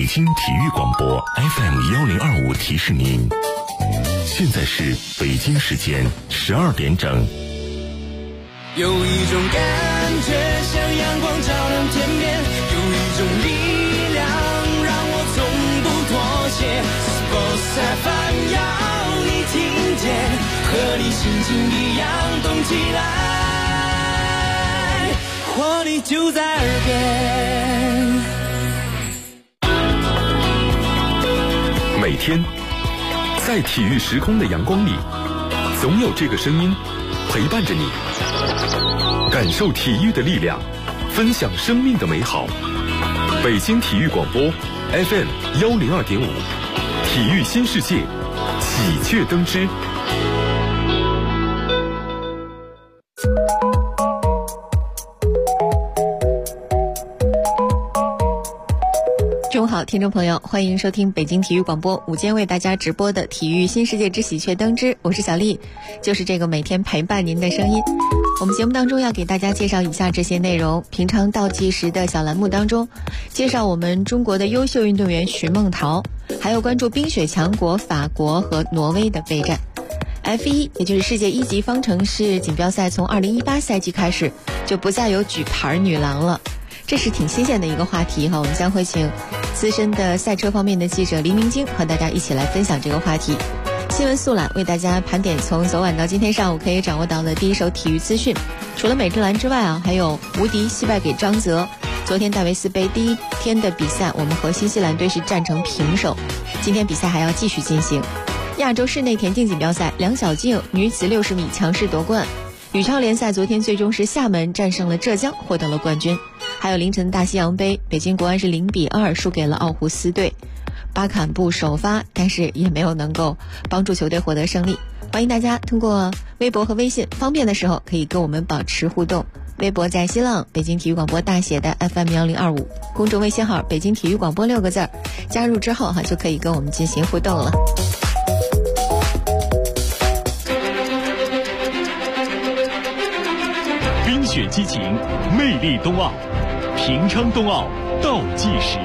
京体育广播 FM1025提示您，现在是北京时间12点整。 有一种感觉像阳光照亮天边，有一种力量让我从不妥协。Sports FM 要你听见，和你心情一样动起来，活力就在耳边。 每天在体育时空的阳光里，总有这个声音陪伴着你，感受体育的力量，分享生命的美好。北京体育广播 FM102.5，体育新世界，喜鹊登枝。 中午好，听众朋友，欢迎收听北京体育广播午间为大家直播的体育新世界之喜鹊登枝，我是小丽，就是这个每天陪伴您的声音。我们节目当中要给大家介绍以下这些内容：平常倒计时的小栏目当中，介绍我们中国的优秀运动员徐梦桃，还有关注冰雪强国法国和挪威的备战。F1， 也就是世界一级方程式锦标赛，从2018赛季开始就不再有举牌女郎了。这是挺新鲜的一个话题哈，我们将会请资深的赛车方面的记者黎明晶和大家一起来分享这个话题。新闻速览为大家盘点从昨晚到今天上午可以掌握到的第一手体育资讯。除了美职篮之外还有无敌惜败给张泽。昨天戴维斯杯第一天的比赛，我们和新西兰队是战成平手，今天比赛还要继续进行。亚洲室内田径锦标赛，梁小静女子60米强势夺冠。羽超联赛昨天最终是厦门战胜了浙江，获得了冠军。还有凌晨大西洋杯，北京国安是0-2输给了奥胡斯队。巴坎布首发，但是也没有能够帮助球队获得胜利。欢迎大家通过微博和微信，方便的时候可以跟我们保持互动。微博在新浪北京体育广播大写的 FM1025，公众微信号北京体育广播6个字，加入之后就可以跟我们进行互动了。 冰雪激情，魅力冬奥，平昌冬奥倒计时。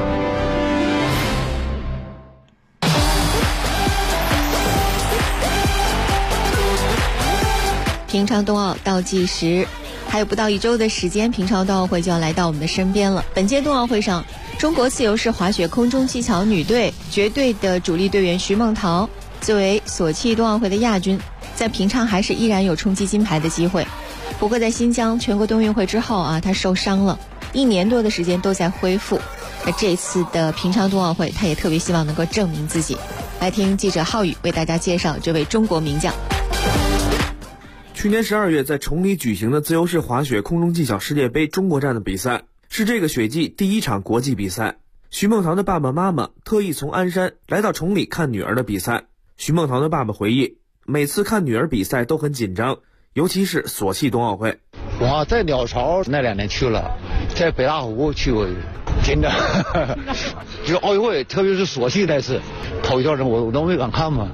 平昌冬奥倒计时，还有不到1周的时间，平昌冬奥会就要来到我们的身边了。本届冬奥会上，中国自由式滑雪空中技巧女队绝对的主力队员徐梦桃，作为索契冬奥会的亚军，在平昌还是依然有冲击金牌的机会。不过在新疆全国冬运会之后他受伤了，1年多的时间都在恢复。那这次的平昌冬奥会，他也特别希望能够证明自己。来听记者浩宇为大家介绍这位中国名将。 去年12月在崇礼举行的自由式滑雪空中技巧世界杯中国站的比赛，是这个雪季第一场国际比赛。徐梦桃的爸爸妈妈特意从鞍山来到崇礼看女儿的比赛。徐梦桃的爸爸回忆，每次看女儿比赛都很紧张，尤其是索契冬奥会。 我在鸟巢那2年去了，在北大湖去过，真的就是奥运会，特别是索契那次头一段我都没敢看嘛。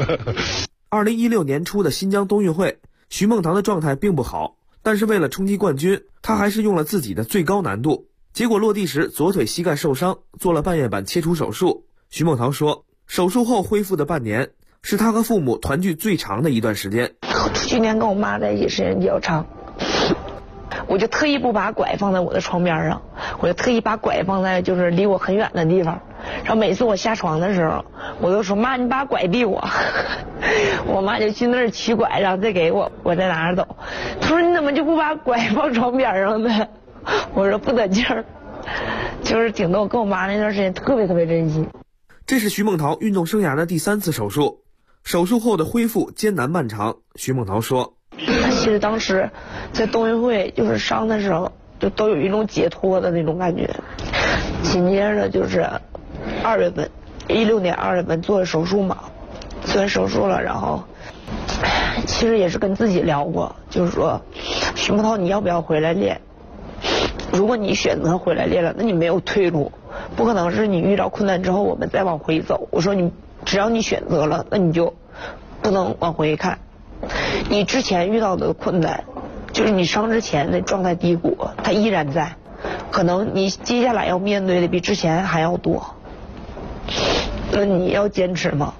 2016年初的新疆冬运会，徐梦桃的状态并不好，但是为了冲击冠军，他还是用了自己的最高难度。结果落地时左腿膝盖受伤，做了半月板切除手术。徐梦桃说，手术后恢复的半年是他和父母团聚最长的一段时间。 去年跟我妈在一起时间比较长，我就特意不把拐放在我的床边上，我就特意把拐放在就是离我很远的地方。然后每次我下床的时候，我都说妈，你把拐递我。我妈就去那儿取拐，然后再给我，我再拿着走。她说你怎么就不把拐放床边上呢？我说不得劲儿，就是挺逗。跟我妈那段时间特别特别珍惜。 这是徐梦桃运动生涯的第3次手术，手术后的恢复艰难漫长。徐梦桃说， 其实当时在冬运会就是伤的时候，就都有一种解脱的那种感觉。紧接着就是2月份，16年2月份做了手术嘛，做完手术了，然后其实也是跟自己聊过，就是说徐梦桃你要不要回来练？如果你选择回来练了，那你没有退路，不可能是你遇到困难之后我们再往回走。我说你只要你选择了，那你就不能往回看。你之前遇到的困难，就是你伤之前的状态低谷，它依然在。 可能你接下来要面对的比之前还要多，那你要坚持吗？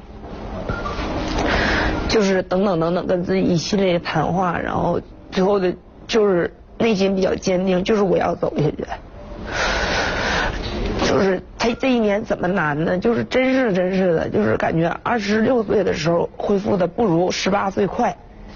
就是等等跟自己一系列的谈话，然后最后的就是内心比较坚定，就是我要走下去。就是他这一年怎么难呢？就是真是的，就是感觉26岁的时候恢复的不如18岁快，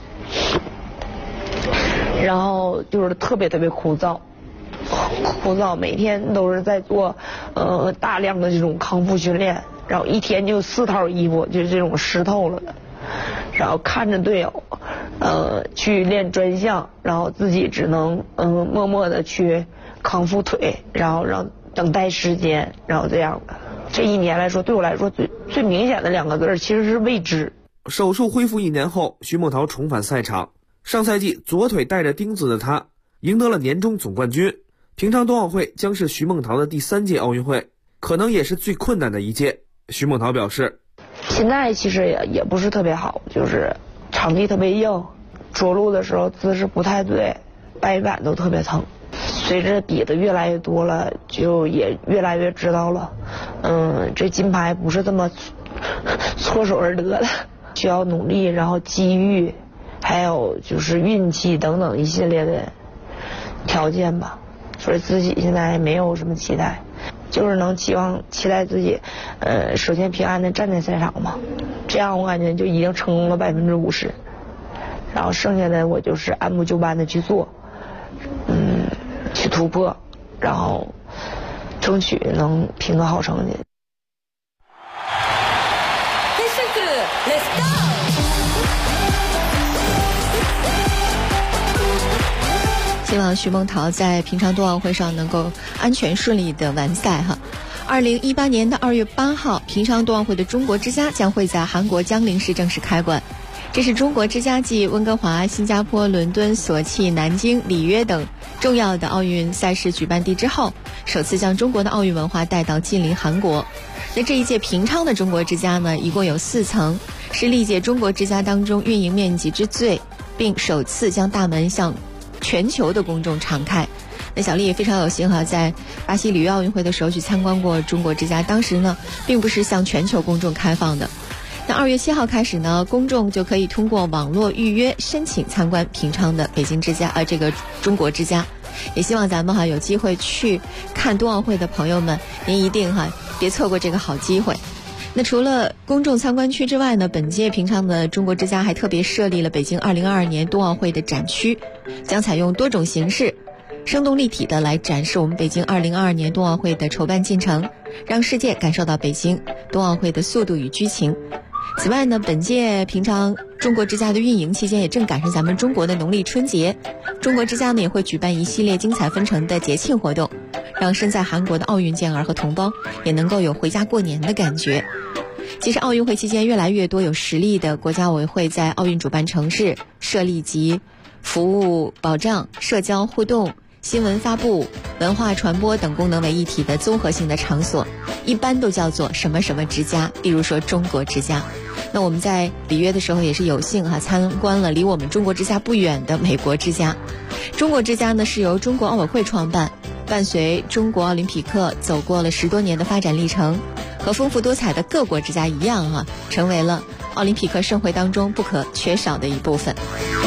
然后就是特别枯燥，每天都是在做大量的这种康复训练，然后一天就4套衣服，就是这种湿透了的，然后看着队友去练专项，然后自己只能默默的去康复腿，然后让等待时间，然后这样的。这一年来说，对我来说最明显的2个字其实是未知。 手术恢复1年后，徐梦桃重返赛场。上赛季左腿带着钉子的她赢得了年终总冠军。平昌冬奥会将是徐梦桃的第3届奥运会，可能也是最困难的一届。徐梦桃表示， 现在其实也不是特别好，就是场地特别硬，着陆的时候姿势不太对，掰板都特别疼。随着比的越来越多了，就也越来越知道了，这金牌不是这么搓手而得的，需要努力，然后机遇，还有就是运气等等一系列的条件吧。所以自己现在没有什么期待，就是能期待自己，首先平安的站在赛场嘛，这样我感觉就已经成功了50%，然后剩下的我就是按部就班的去做，去突破，然后争取能评个好成绩。 希望徐梦桃在平昌冬奥会上能够安全顺利的完赛哈。2018年的2月8号，平昌冬奥会的中国之家将会在韩国江陵市正式开馆。这是中国之家继温哥华、新加坡、伦敦、索契、南京、里约等重要的奥运赛事举办地之后，首次将中国的奥运文化带到近邻韩国。那这一届平昌的中国之家呢，一共有4层，是历届中国之家当中运营面积之最，并首次将大门向全球的公众敞开。那小丽也非常有幸在巴西里约奥运会的时候去参观过中国之家，当时呢并不是向全球公众开放的。那2月7号开始呢，公众就可以通过网络预约申请参观平昌的北京之家，这个中国之家。也希望咱们有机会去看冬奥会的朋友们，您一定别错过这个好机会。那除了公众参观区之外呢，本届平昌的中国之家还特别设立了北京2022年冬奥会的展区，将采用多种形式生动立体的来展示我们北京2022年冬奥会的筹办进程，让世界感受到北京冬奥会的速度与激情。此外呢，本届平昌中国之家的运营期间也正赶上咱们中国的农历春节，中国之家呢也会举办一系列精彩纷呈的节庆活动，让身在韩国的奥运健儿和同胞也能够有回家过年的感觉。其实奥运会期间，越来越多有实力的国家委员会在奥运主办城市设立集服务保障、社交互动、新闻发布、文化传播等功能为一体的综合性的场所，一般都叫做什么什么之家，比如说中国之家。那我们在里约的时候也是有幸参观了离我们中国之家不远的美国之家。中国之家呢是由中国奥委会创办，伴随中国奥林匹克走过了10多年的发展历程，和丰富多彩的各国之家一样成为了奥林匹克盛会当中不可缺少的一部分。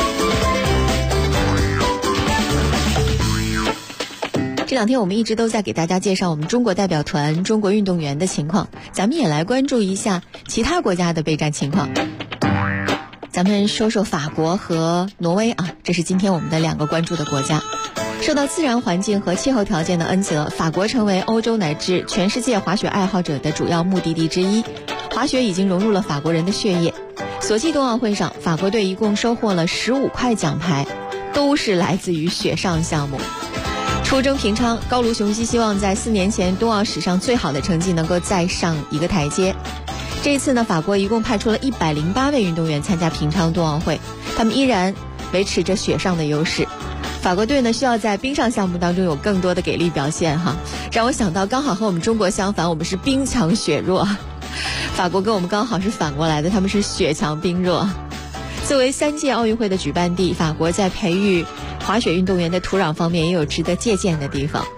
这2天我们一直都在给大家介绍我们中国代表团、中国运动员的情况，咱们也来关注一下其他国家的备战情况。咱们说说法国和挪威这是今天我们的2个关注的国家。受到自然环境和气候条件的恩泽，法国成为欧洲乃至全世界滑雪爱好者的主要目的地之一。滑雪已经融入了法国人的血液。索契冬奥会上，法国队一共收获了15块奖牌，都是来自于雪上项目。出征平昌，高卢雄鸡希望在4年前冬奥史上最好的成绩能够再上一个台阶。这一次呢，法国一共派出了108位运动员参加平昌冬奥会，他们依然维持着雪上的优势。法国队呢需要在冰上项目当中有更多的给力表现让我想到刚好和我们中国相反，我们是冰强雪弱，法国跟我们刚好是反过来的，他们是雪强冰弱。作为3届奥运会的举办地，法国在培育滑雪运动员的土壤方面也有值得借鉴的地方。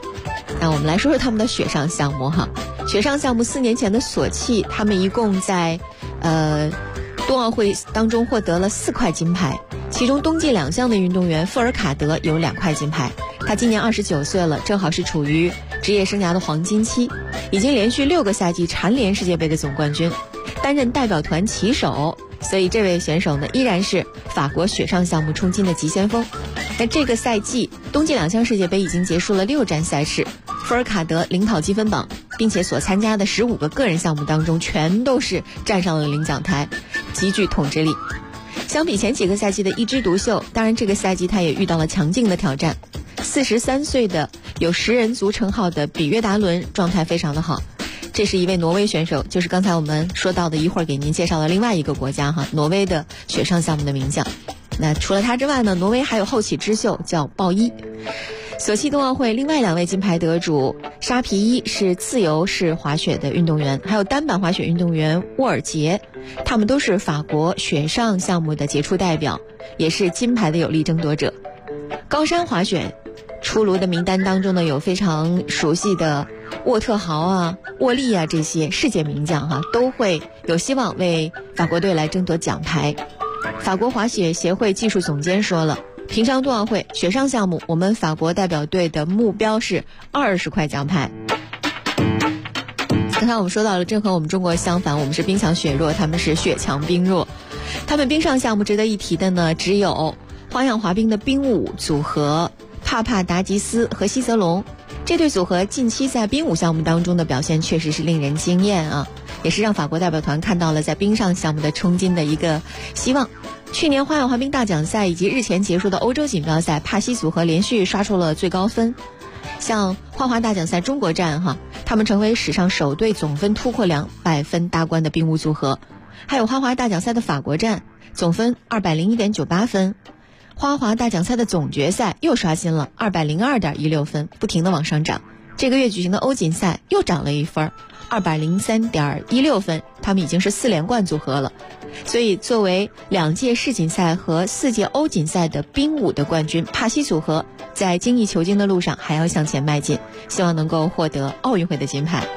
那我们来说说他们的雪上项目哈。雪上项目4年前的索契，他们一共在冬奥会当中获得了4块金牌，其中冬季2项的运动员富尔卡德有2块金牌。他今年29岁了，正好是处于职业生涯的黄金期，已经连续6个赛季蝉联世界杯的总冠军，担任代表团旗手，所以这位选手呢依然是法国雪上项目冲金的急先锋。那这个赛季冬季2项世界杯已经结束了6站赛事，富尔卡德领跑积分榜，并且所参加的15个个人项目当中全都是站上了领奖台，极具统治力。相比前几个赛季的一枝独秀，当然这个赛季他也遇到了强劲的挑战。43岁的有10人族称号的比约达伦状态非常的好，这是一位挪威选手，就是刚才我们说到的一会儿给您介绍的另外一个国家哈，挪威的雪上项目的名将。那除了他之外呢，挪威还有后起之秀叫鲍伊。索契冬奥会另外2位金牌得主沙皮伊是自由式滑雪的运动员，还有单板滑雪运动员沃尔杰，他们都是法国雪上项目的杰出代表，也是金牌的有力争夺者。高山滑雪出炉的名单当中呢，有非常熟悉的沃特豪啊、沃利啊这些世界名将哈，都会有希望为法国队来争夺奖牌。法国滑雪协会技术总监说了，平昌冬奥会雪上项目，我们法国代表队的目标是20块奖牌。刚才我们说到了，正和我们中国相反，我们是冰强雪弱，他们是雪强冰弱。他们冰上项目值得一提的呢，只有花样滑冰的冰舞组合帕帕达吉斯和希泽龙。这对组合近期在冰舞项目当中的表现确实是令人惊艳啊，也是让法国代表团看到了在冰上项目的冲金的一个希望。去年花样滑冰大奖赛以及日前结束的欧洲锦标赛，帕西组合连续刷出了最高分。像花滑大奖赛中国站哈，他们成为史上首对总分突破200分大关的冰舞组合。还有花滑大奖赛的法国站，总分201.98分。花滑大奖赛的总决赛又刷新了202.16分，不停地往上涨。这个月举行的欧锦赛又涨了1分，203.16分，他们已经是4连冠组合了。所以作为2届世锦赛和4届欧锦赛的冰舞的冠军，帕西组合在精益求精的路上还要向前迈进，希望能够获得奥运会的金牌。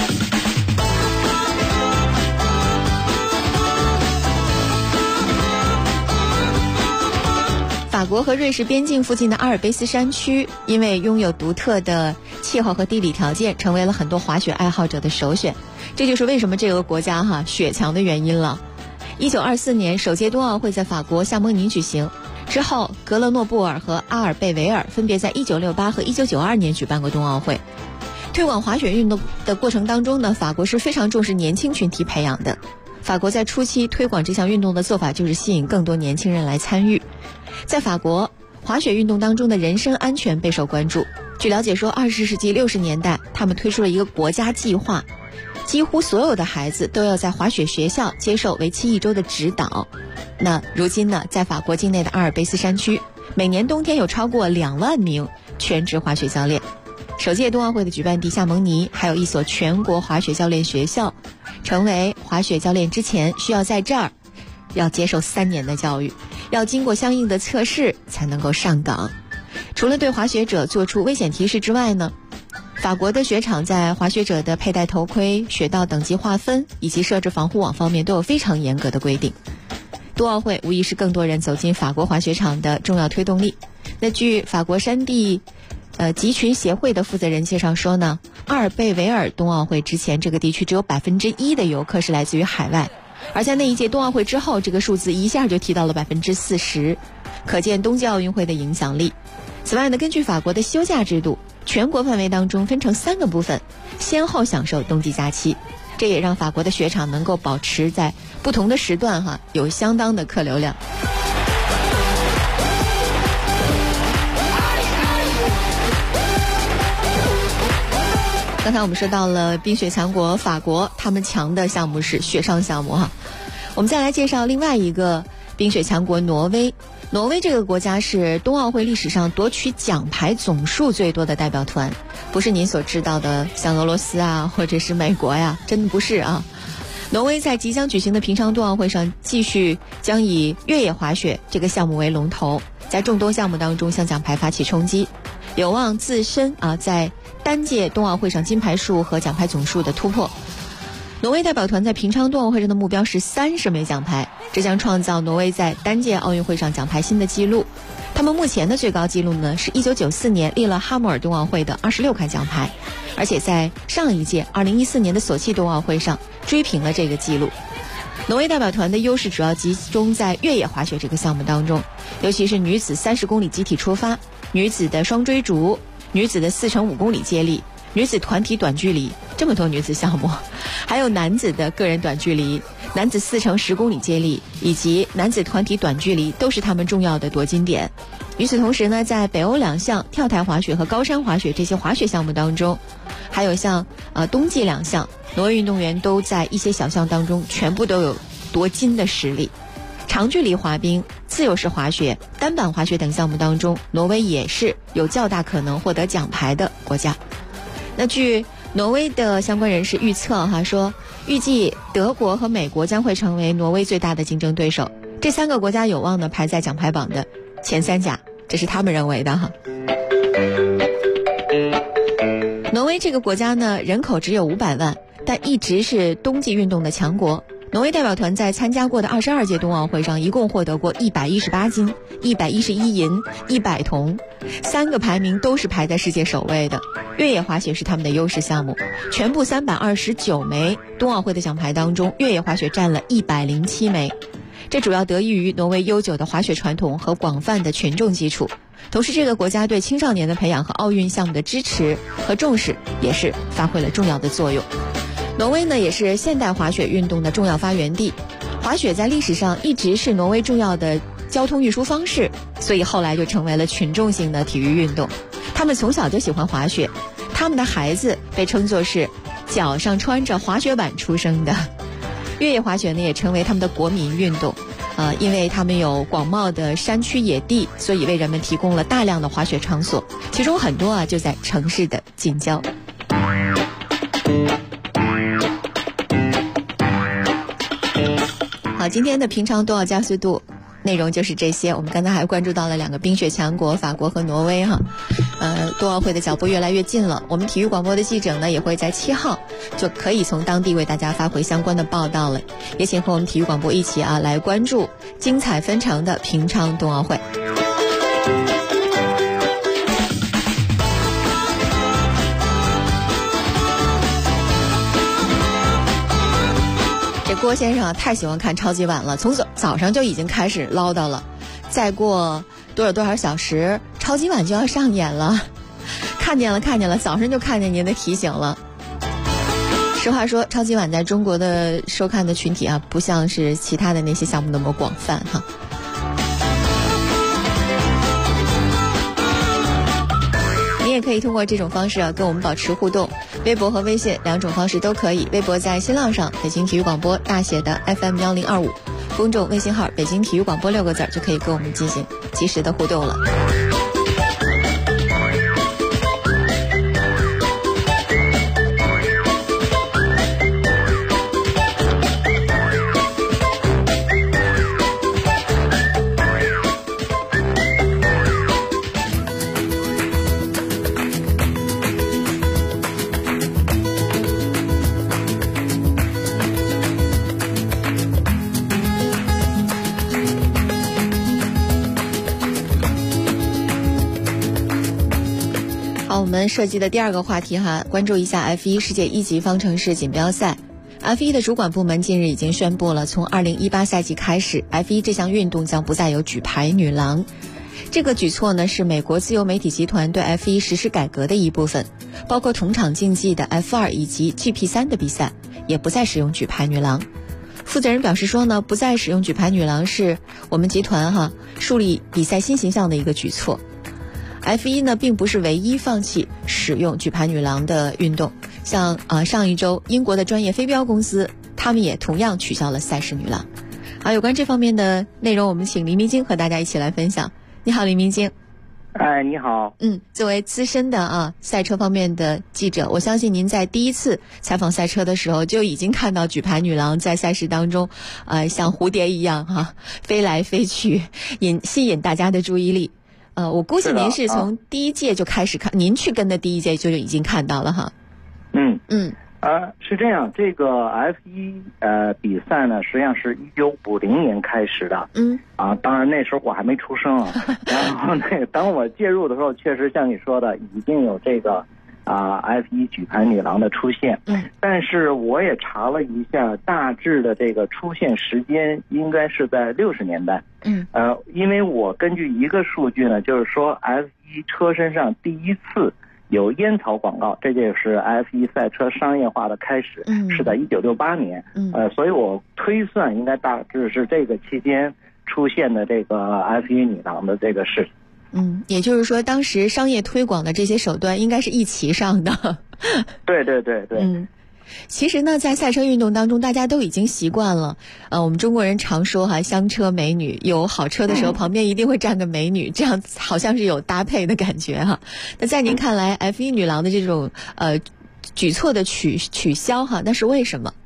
法国和瑞士边境附近的阿尔卑斯山区，因为拥有独特的气候和地理条件，成为了很多滑雪爱好者的首选。这就是为什么这个国家雪强的原因了。1924年首届冬奥会在法国夏蒙尼举行，之后格勒诺布尔和阿尔贝维尔分别在1968和1992年举办过冬奥会。推广滑雪运动的过程当中呢，法国是非常重视年轻群体培养的。法国在初期推广这项运动的做法就是吸引更多年轻人来参与。在法国，滑雪运动当中的人身安全备受关注。据了解说，20世纪60年代，他们推出了一个国家计划，几乎所有的孩子都要在滑雪学校接受为期1周的指导。那如今呢，在法国境内的阿尔卑斯山区，每年冬天有超过2万名全职滑雪教练。首届冬奥会的举办地夏蒙尼还有一所全国滑雪教练学校，成为滑雪教练之前需要在这儿要接受3年的教育，要经过相应的测试才能够上岗。除了对滑雪者做出危险提示之外呢，法国的雪场在滑雪者的佩戴头盔、雪道等级划分以及设置防护网方面都有非常严格的规定。冬奥会无疑是更多人走进法国滑雪场的重要推动力。那据法国山地集群协会的负责人介绍说呢，阿尔贝维尔冬奥会之前，这个地区只有1%的游客是来自于海外，而在那一届冬奥会之后，这个数字一下就提到了40%，可见冬季奥运会的影响力。此外呢，根据法国的休假制度，全国范围当中分成3个部分，先后享受冬季假期，这也让法国的雪场能够保持在不同的时段有相当的客流量。刚才我们说到了冰雪强国法国，他们强的项目是雪上项目我们再来介绍另外一个冰雪强国挪威。挪威这个国家是冬奥会历史上夺取奖牌总数最多的代表团，不是您所知道的像俄罗斯或者是美国真的不是挪威在即将举行的平昌冬奥会上，继续将以越野滑雪这个项目为龙头，在众多项目当中向奖牌发起冲击。 有望自身在单届冬奥会上金牌数和奖牌总数的突破。挪威代表团在平昌冬奥会上的目标是30枚奖牌，这将创造挪威在单届奥运会上奖牌新的纪录。他们目前的最高纪录呢是1994年利勒哈默尔冬奥会的26块奖牌，而且在上一届2014年的索契冬奥会上追平了这个纪录。挪威代表团的优势主要集中在越野滑雪这个项目当中，尤其是女子30公里集体出发、女子的双追逐、女子的4×5公里接力、女子团体短距离，这么多女子项目，还有男子的个人短距离、男子4×10公里接力以及男子团体短距离都是他们重要的夺金点。与此同时呢，在北欧2项跳台滑雪和高山滑雪这些滑雪项目当中，还有像冬季2项，挪威运动员都在一些小项当中全部都有夺金的实力。长距离滑冰、自由式滑雪、单板滑雪等项目当中，挪威也是有较大可能获得奖牌的国家。那据挪威的相关人士预测说预计德国和美国将会成为挪威最大的竞争对手，这3个国家有望呢排在奖牌榜的前3甲，这是他们认为的挪威这个国家呢，人口只有500万，但一直是冬季运动的强国。挪威代表团在参加过的22届冬奥会上，一共获得过118金、111银、100铜，3个排名都是排在世界首位的。越野滑雪是他们的优势项目，全部329枚冬奥会的奖牌当中，越野滑雪占了107枚。这主要得益于挪威悠久的滑雪传统和广泛的群众基础，同时这个国家对青少年的培养和奥运项目的支持和重视也是发挥了重要的作用。挪威呢也是现代滑雪运动的重要发源地，滑雪在历史上一直是挪威重要的交通运输方式，所以后来就成为了群众性的体育运动。他们从小就喜欢滑雪，他们的孩子被称作是脚上穿着滑雪板出生的。越野滑雪呢也成为他们的国民运动，因为他们有广袤的山区野地，所以为人们提供了大量的滑雪场所，其中很多就在城市的近郊。好，今天的平常冬奥加速度内容就是这些。我们刚才还关注到了2个冰雪强国法国和挪威冬奥会的脚步越来越近了。我们体育广播的记者呢也会在7号就可以从当地为大家发回相关的报道了。也请和我们体育广播一起来关注精彩纷呈的平昌冬奥会。这郭先生太喜欢看超级碗了，从早上就已经开始唠叨了，再过多少小时超级碗就要上演了。看见了，早上就看见您的提醒了。实话说，超级碗在中国的收看的群体不像是其他的那些项目那么广泛你也可以通过这种方式跟我们保持互动，微博和微信2种方式都可以。微博在新浪上北京体育广播大写的 FM1025， 公众微信号北京体育广播6个字就可以跟我们进行及时的互动了。我们设计的第2个话题关注一下 F1 世界1级方程式锦标赛。F1 的主管部门近日已经宣布了，从2018赛季开始， F1 这项运动将不再有举牌女郎。这个举措呢是美国自由媒体集团对 F1 实施改革的一部分，包括同场竞技的 F2 以及 GP3 的比赛也不再使用举牌女郎。负责人表示说呢，不再使用举牌女郎是我们集团树立比赛新形象的一个举措。F1 呢并不是唯一放弃使用举牌女郎的运动，像上一周英国的专业飞镖公司，他们也同样取消了赛事女郎。好，有关这方面的内容，我们请黎明晶和大家一起来分享。你好，黎明晶。 你好。 作为资深的赛车方面的记者，我相信您在第一次采访赛车的时候就已经看到举牌女郎在赛事当中像蝴蝶一样飞来飞去，吸引大家的注意力。 我估计您是从第一届就开始看，您去跟的第一届就已经看到了哈。 是这样，这个 F1比赛呢，实际上是1950年开始的。当然那时候我还没出生啊。然后当我介入的时候，确实像你说的，已经有这个F1举牌女郎的出现。但是我也查了一下，大致的这个出现时间应该是在60年代。因为我根据一个数据呢，就是说 F1车身上第一次有烟草广告，这就是 F1赛车商业化的开始，是在1968年。所以我推算应该大致是这个期间出现的这个 F1女郎的这个事情。 也就是说，当时商业推广的这些手段应该是一齐上的。 对。 其实呢，在赛车运动当中，大家都已经习惯了。我们中国人常说哈，香车美女，有好车的时候，旁边一定会站个美女，这样好像是有搭配的感觉哈。那在您看来，F1女郎的这种举措的取消哈，那是为什么？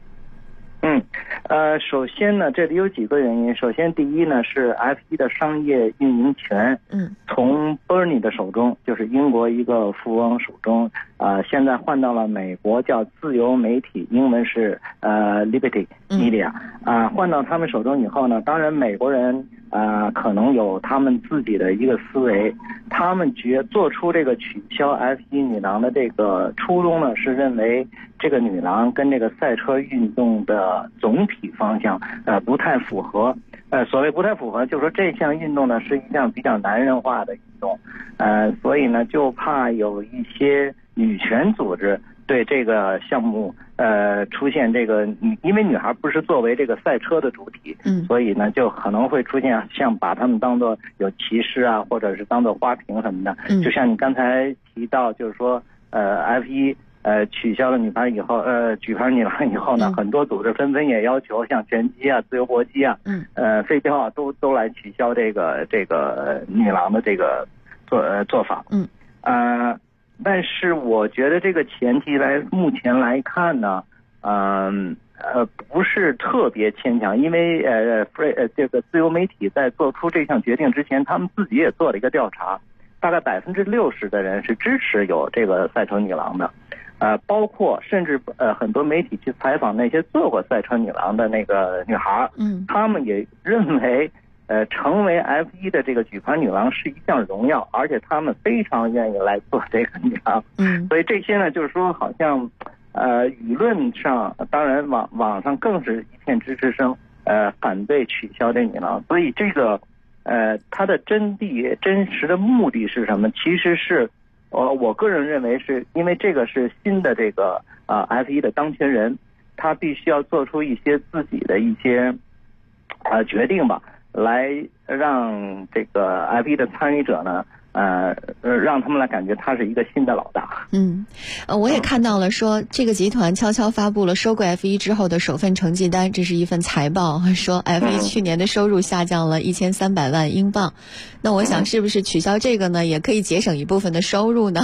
首先呢，这里有几个原因。首先，第一呢是 F1的商业运营权，从 Bernie 的手中，就是英国一个富翁手中，现在换到了美国叫自由媒体，英文是Liberty Media，换到他们手中以后呢，当然美国人可能有他们自己的一个思维，他们做出这个取消 F1女郎的这个初衷呢，是认为这个女郎跟这个赛车运动的总体方向不太符合。所谓不太符合，就是说这项运动呢是一项比较男人化的运动，所以呢就怕有一些女权组织对这个项目出现这个，因为女孩不是作为这个赛车的主体，所以呢就可能会出现像把他们当作有歧视啊，或者是当作花瓶什么的。就像你刚才提到，就是说F1取消了女排以后，举牌女郎以后呢，很多组织纷纷也要求，像拳击啊、自由搏击啊、飞镖啊，都来取消这个女郎的这个做法。但是我觉得这个前提目前来看呢，不是特别牵强，因为这个自由媒体在做出这项决定之前，他们自己也做了一个调查，大概60%的人是支持有这个赛车女郎的。包括甚至很多媒体去采访那些做过赛车女郎的那个女孩，他们也认为成为 F1的这个举牌女郎是一项荣耀，而且他们非常愿意来做这个女郎。所以这些呢，就是说好像舆论上，当然网上更是一片支持声，反对取消这女郎。所以这个它的真实的目的是什么？其实是我个人认为是因为这个是新的这个F1的当权人，他必须要做出一些自己的一些决定吧，来让这个 F1的参与者呢让他们来感觉他是一个新的老大。 我也看到了说这个集团悄悄发布了收购 F1 之后的首份成绩单，这是一份财报，说 F1 去年的收入下降了1300万英镑。那我想是不是取消这个呢，也可以节省一部分的收入呢？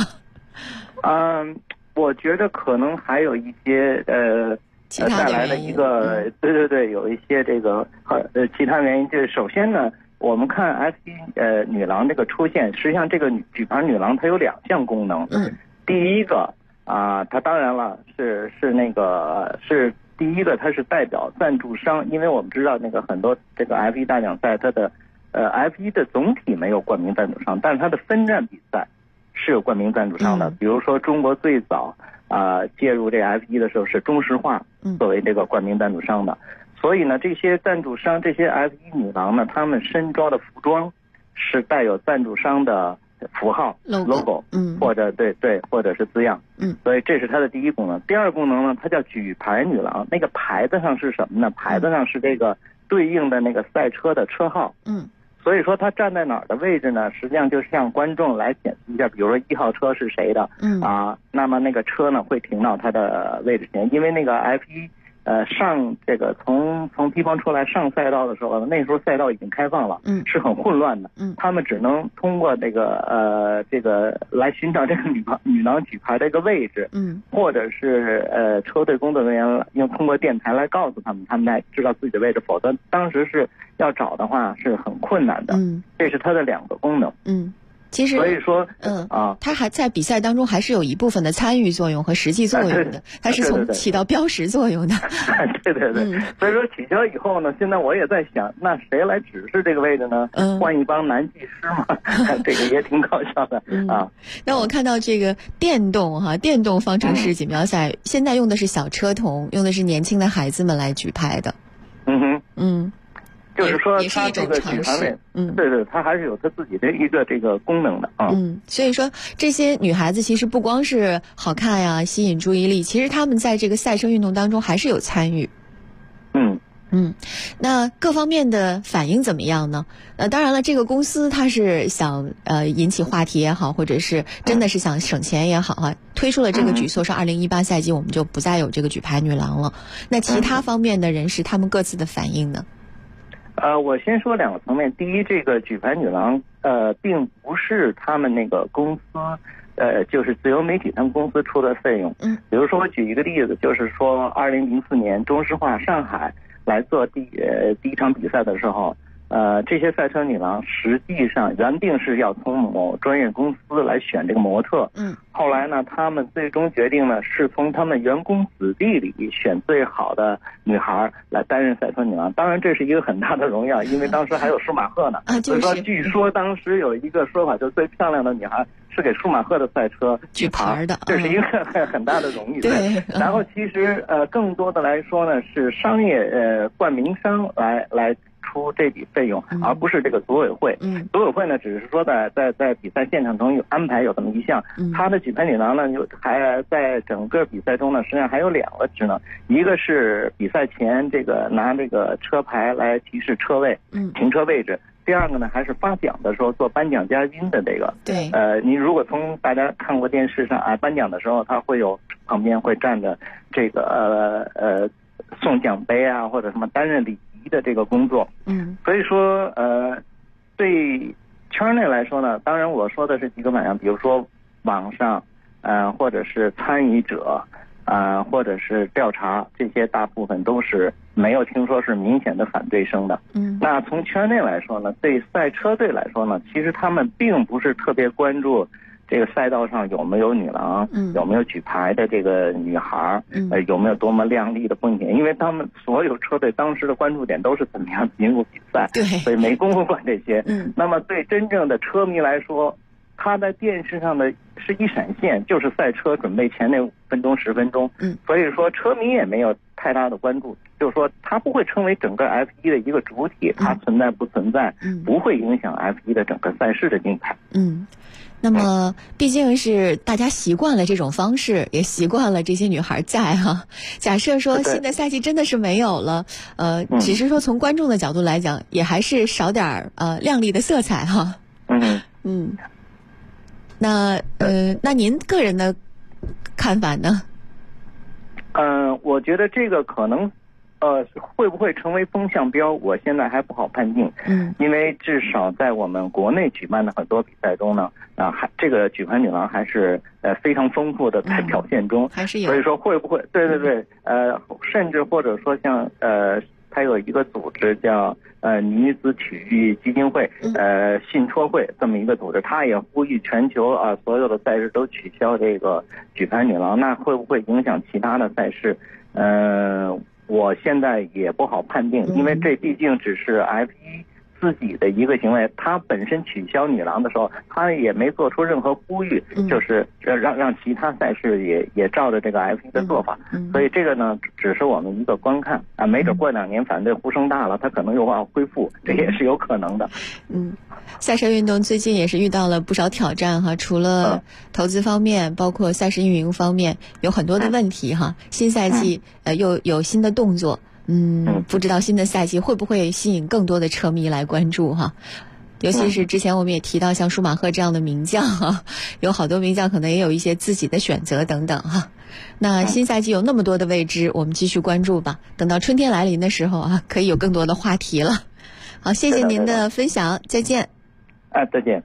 我觉得可能还有一些带来的一个对，有一些这个其他原因。就是首先呢，我们看 F1女郎这个出现，实际上这个举牌女郎它有2项功能。第一个它当然了是第一个，它是代表赞助商，因为我们知道那个很多这个 F1大奖赛它的F1的总体没有冠名赞助商，但是它的分站比赛是有冠名赞助商的。比如说中国最早介入这个 F1的时候是中石化作为这个冠名赞助商的。所以呢，这些赞助商，这些 F1女郎呢，他们身着的服装是带有赞助商的符号 logo， 或者或者是字样。所以这是它的第一功能。第二功能呢，它叫举牌女郎。那个牌子上是什么呢？牌子上是这个对应的那个赛车的车号。所以说他站在哪儿的位置呢，实际上就向观众来显示一下，比如说1号车是谁的，那么那个车呢会停到他的位置前。因为那个 F1上这个从地方出来上赛道的时候，那时候赛道已经开放了，是很混乱的。他们只能通过这个来寻找这个女郎举牌的一个位置，或者是车队工作人员用通过电台来告诉他们才知道自己的位置，否则当时是要找的话是很困难的。这是它的2个功能。 其实所以说， 他还在比赛当中还是有一部分的参与作用和实际作用的，他是从起到标识作用的。 对，所以说取消以后呢，现在我也在想，那谁来指示这个位置呢？换一帮男技师嘛，这个也挺搞笑的啊。 那我看到这个电动方程式锦标赛，现在用的是小车童，用的是年轻的孩子们来举牌的。 就是说他这个举牌位，对，他还是有他自己的一个这个功能的啊。 所以说这些女孩子其实不光是好看呀，吸引注意力，其实她们在这个赛车运动当中还是有参与。那各方面的反应怎么样呢？当然了，这个公司它是想引起话题也好，或者是真的是想省钱也好啊，推出了这个举措，说2018赛季我们就不再有这个举牌女郎了。那其他方面的人士他们各自的反应呢？ 我先说两个层面。第一，这个举牌女郎并不是他们那个公司就是自由媒体他们公司出的费用。比如说我举一个例子，就是说2004年中石化上海来做第一场比赛的时候，这些赛车女郎实际上原定是要从某专业公司来选这个模特。后来呢，他们最终决定呢是从他们员工子弟里选最好的女孩来担任赛车女郎。当然这是一个很大的荣耀，因为当时还有舒马赫呢。所以说据说当时有一个说法，就是最漂亮的女孩是给舒马赫的赛车举牌的， 这是一个很大的荣誉。对。然后其实更多的来说呢，是商业冠名商来出这笔费用，而不是这个组委会。组委会呢，只是说在比赛现场中有安排有这么一项。他的举牌女郎呢，还在整个比赛中呢，实际上还有两个职能，一个是比赛前这个拿这个车牌来提示车位、停车位置。第二个呢，还是发奖的时候做颁奖嘉宾的这个。对。你如果从大家看过电视上颁奖的时候，他会有旁边会站着这个送奖杯啊，或者什么担任礼仪的这个工作。所以说对圈内来说呢，当然我说的是几个反应，比如说网上或者是参与者或者是调查，这些大部分都是没有听说是明显的反对声的。那从圈内来说呢，对赛车队来说呢，其实他们并不是特别关注这个赛道上有没有女郎，有没有举牌的这个女孩，有没有多么亮丽的风景，因为他们所有车队当时的关注点都是怎么样进入比赛，所以没工夫管这些。那么对真正的车迷来说，他在电视上的是一闪现，就是赛车准备前那5分钟10分钟。所以说车迷也没有太大的关注，就是说它不会成为整个 F1 的一个主体，它存在不存在不会影响 F1 的整个赛事的精彩。 那么毕竟是大家习惯了这种方式，也习惯了这些女孩在哈。假设说新的赛季真的是没有了，只是说从观众的角度来讲，也还是少点亮丽的色彩哈。那您个人的看法呢？ 我觉得这个可能会不会成为风向标，我现在还不好判定。因为至少在我们国内举办的很多比赛中呢，这个举牌女郎还是非常丰富的在表现中，还是有。所以说会不会对，甚至或者说像它有一个组织叫女子体育基金会，信托会这么一个组织，它也呼吁全球所有的赛事都取消这个举牌女郎，那会不会影响其他的赛事？我现在也不好判定，因为这毕竟只是 F1自己的一个行为，他本身取消女郎的时候，他也没做出任何呼吁，就是让其他赛事也照着这个 F1的做法。所以这个呢，只是我们一个观看没准过2年反对呼声大了，他可能又要恢复，这也是有可能的。 赛车运动最近也是遇到了不少挑战哈，除了投资方面，包括赛事运营方面有很多的问题哈。新赛季又有新的动作。不知道新的赛季会不会吸引更多的车迷来关注哈，尤其是之前我们也提到像舒马赫这样的名将哈，有好多名将可能也有一些自己的选择等等哈。那新赛季有那么多的未知，我们继续关注吧。等到春天来临的时候可以有更多的话题了。好，谢谢您的分享，再见。 再见。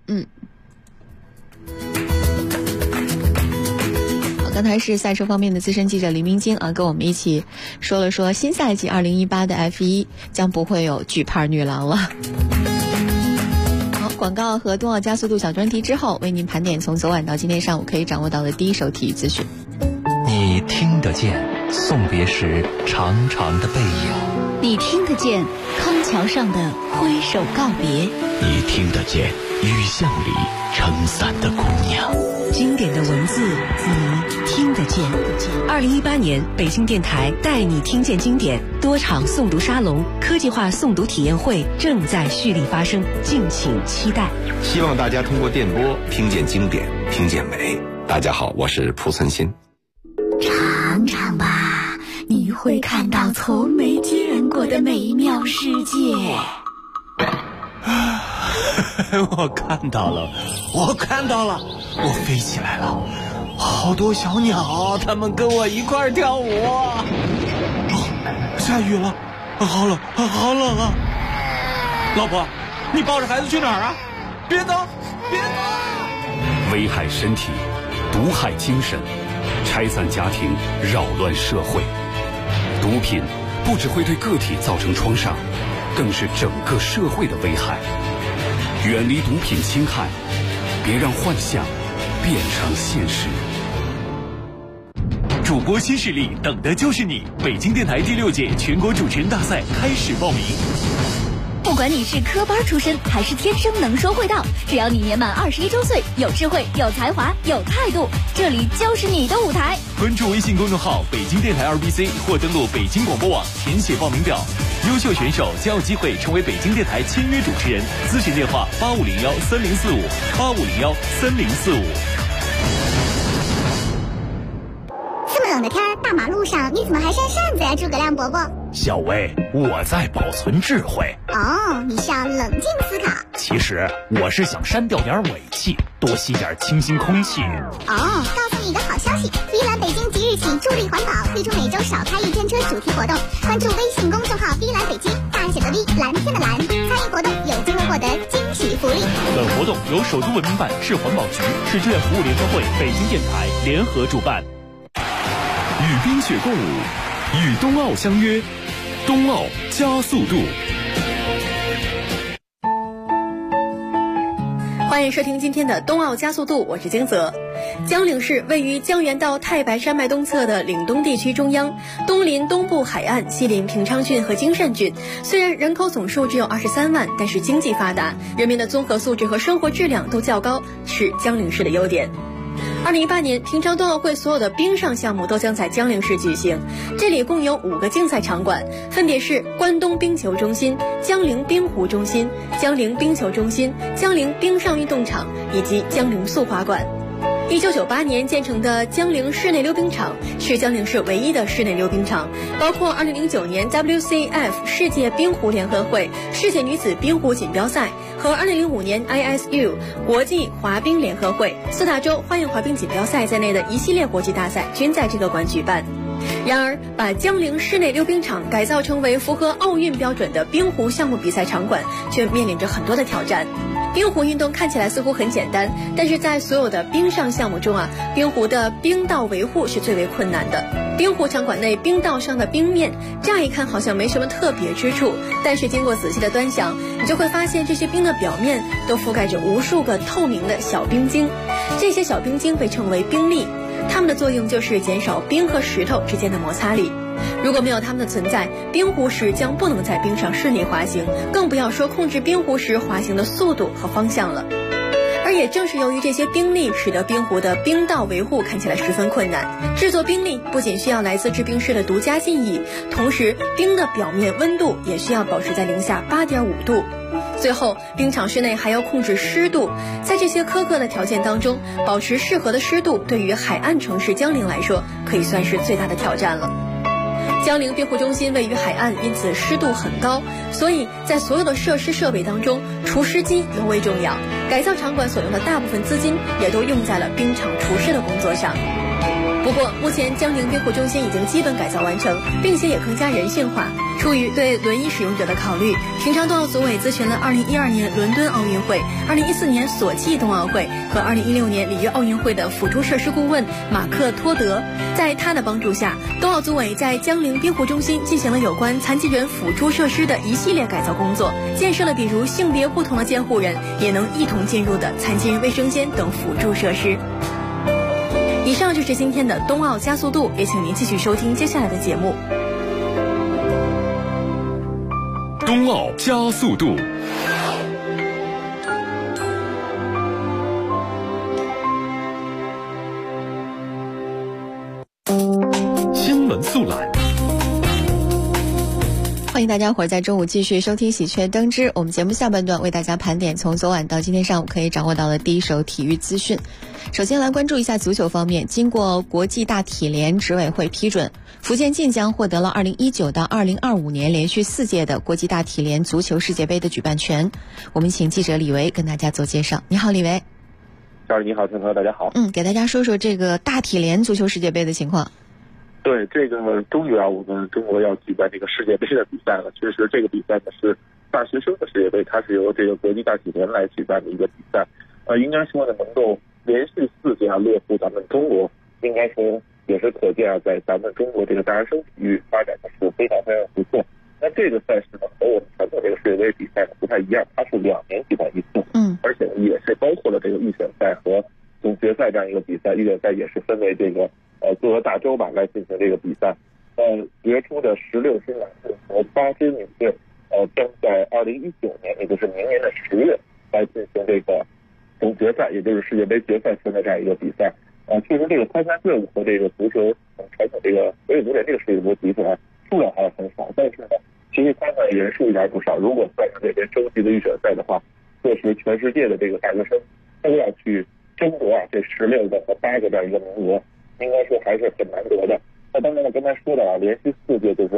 刚才是赛车方面的资深记者黎明晶跟我们一起说了说新赛季2018的 F1 将不会有举牌女郎了。好。 广告和冬奥加速度小专题之后，为您盘点从昨晚到今天上午可以掌握到的第一手体育资讯。 你听得见送别时长长的背影， 你听得见康桥上的挥手告别， 你听得见雨巷里撑伞的姑娘。 经典的文字你听得见。 2018年北京电台带你听见经典多场诵读沙龙、科技化诵读体验会正在蓄力发生，敬请期待。 希望大家通过电波听见经典，听见美。大家好，我是蒲存昕。 尝尝吧，你会看到从没见过的美妙世界。 我看到了，我飞起来了，好多小鸟，它们跟我一块儿跳舞。下雨了，好冷啊！老婆，你抱着孩子去哪儿啊？别走！ 危害身体，毒害精神，拆散家庭，扰乱社会。毒品不只会对个体造成创伤，更是整个社会的危害。远离毒品侵害，别让幻想变成现实。 主播新势力，等的就是你！北京电台第6届全国主持人大赛开始报名。 不管你是科班出身还是天生能说会道，只要你年满21周岁，有智慧、有才华、有态度，这里就是你的舞台。 关注微信公众号北京电台2BC 或登录北京广播网填写报名表，优秀选手将有机会成为北京电台签约主持人。咨询电话85013045，85013045。 这么冷的天，大马路上你怎么还扇扇子呀，诸葛亮伯伯？ 小薇，我在保存智慧。 哦，你是要冷静思考。 其实我是想删掉点尾气，多吸点清新空气。 哦，告诉你一个好消息，碧蓝北京即日起助力环保，推出每周少开一天车主题活动。关注微信公众号碧蓝北京，大写的 V， 蓝天的蓝，参与活动有机会获得惊喜福利。 本活动由首都文明办、市环保局、市志愿服务联合会、北京电台联合主办。 与冰雪共舞，与冬奥相约，冬奥加速度。 欢迎收听今天的冬奥加速度，我是金泽。江陵市位于江原道太白山脉东侧的岭东地区中央，东临东部海岸，西临平昌郡和金山郡。虽然人口总数只有23万，但是经济发达，人民的综合素质和生活质量都较高，是江陵市的优点。2018年平昌冬奥会所有的冰上项目都将在江陵市举行，这里共有5个竞赛场馆，分别是关东冰球中心、江陵冰壶中心、江陵冰球中心、江陵冰上运动场以及江陵速滑馆。1998年建成的江陵室内溜冰场是江陵市唯一的室内溜冰场，包括2009年 WCF 世界冰壶联合会世界女子冰壶锦标赛和2005年 ISU 国际滑冰联合会四大洲花样滑冰锦标赛在内的一系列国际大赛均在这个馆举办。然而，把江陵室内溜冰场改造成为符合奥运标准的冰壶项目比赛场馆，却面临着很多的挑战。冰壶运动看起来似乎很简单，但是在所有的冰上项目中冰壶的冰道维护是最为困难的。冰壶场馆内冰道上的冰面，乍一看好像没什么特别之处，但是经过仔细的端详，你就会发现这些冰的表面都覆盖着无数个透明的小冰晶，这些小冰晶被称为冰粒，它们的作用就是减少冰和石头之间的摩擦力。如果没有它们的存在，冰壶石将不能在冰上顺利滑行，更不要说控制冰壶石滑行的速度和方向了。而也正是由于这些冰粒，使得冰壶的冰道维护看起来十分困难。制作冰粒不仅需要来自制冰师的独家技艺，同时冰的表面温度也需要保持在零下8.5度。最后，冰场室内还要控制湿度，在这些苛刻的条件当中，保持适合的湿度对于海岸城市江陵来说，可以算是最大的挑战了。江陵冰壶中心位于海岸，因此湿度很高，所以在所有的设施设备当中，除湿机尤为重要。改造场馆所用的大部分资金也都用在了冰场除湿的工作上。不过，目前江陵冰壶中心已经基本改造完成，并且也更加人性化。 出于对轮椅使用者的考虑，平昌冬奥组委咨询了2012年伦敦奥运会、2014年索契冬奥会和2016年里约奥运会的辅助设施顾问马克托德。在他的帮助下，冬奥组委在江陵滨湖中心进行了有关残疾人辅助设施的一系列改造工作，建设了比如性别不同的监护人也能一同进入的残疾人卫生间等辅助设施。以上就是今天的冬奥加速度，也请您继续收听接下来的节目。 冬奥加速度。新闻速览。 欢迎大家伙儿在中午继续收听喜鹊登枝。我们节目下半段为大家盘点从昨晚到今天上午可以掌握到的第一手体育资讯。首先来关注一下足球方面，经过国际大体联执委会批准，福建晋江获得了2019到2025年连续4届的国际大体联足球世界杯的举办权。我们请记者李维跟大家做介绍。你好，李维。 小李你好，听众朋友大家好。 给大家说说这个大体联足球世界杯的情况。 对，这个终于我们中国要举办这个世界杯的比赛了。确实，这个比赛呢是大学生的世界杯，它是由这个国际大体联来举办的一个比赛。应该说呢，能够连续4届落户咱们中国，应该说也是可见在咱们中国这个大学生体育发展的是非常非常不错。那这个赛事呢和我们传统这个世界杯比赛呢不太一样，它是2年举办一次，而且呢也是包括了这个预选赛和总决赛这样一个比赛。预选赛也是分为这个各个大洲吧来进行这个比赛。决出的16支男队和8支女队，将在2019年，也就是明年的10月来进行这个总决赛，也就是世界杯决赛圈的这样一个比赛。确实这个参赛队伍和这个足球传统这个国际足联这个世界杯比起来数量还是很少，但是呢，其实参赛人数还不少。如果算上这边洲际的预选赛的话，确实全世界的这个大学生都要去争夺这16个和8个这样一个名额，应该说还是很难得的。那当然了，刚才说的连续4届就是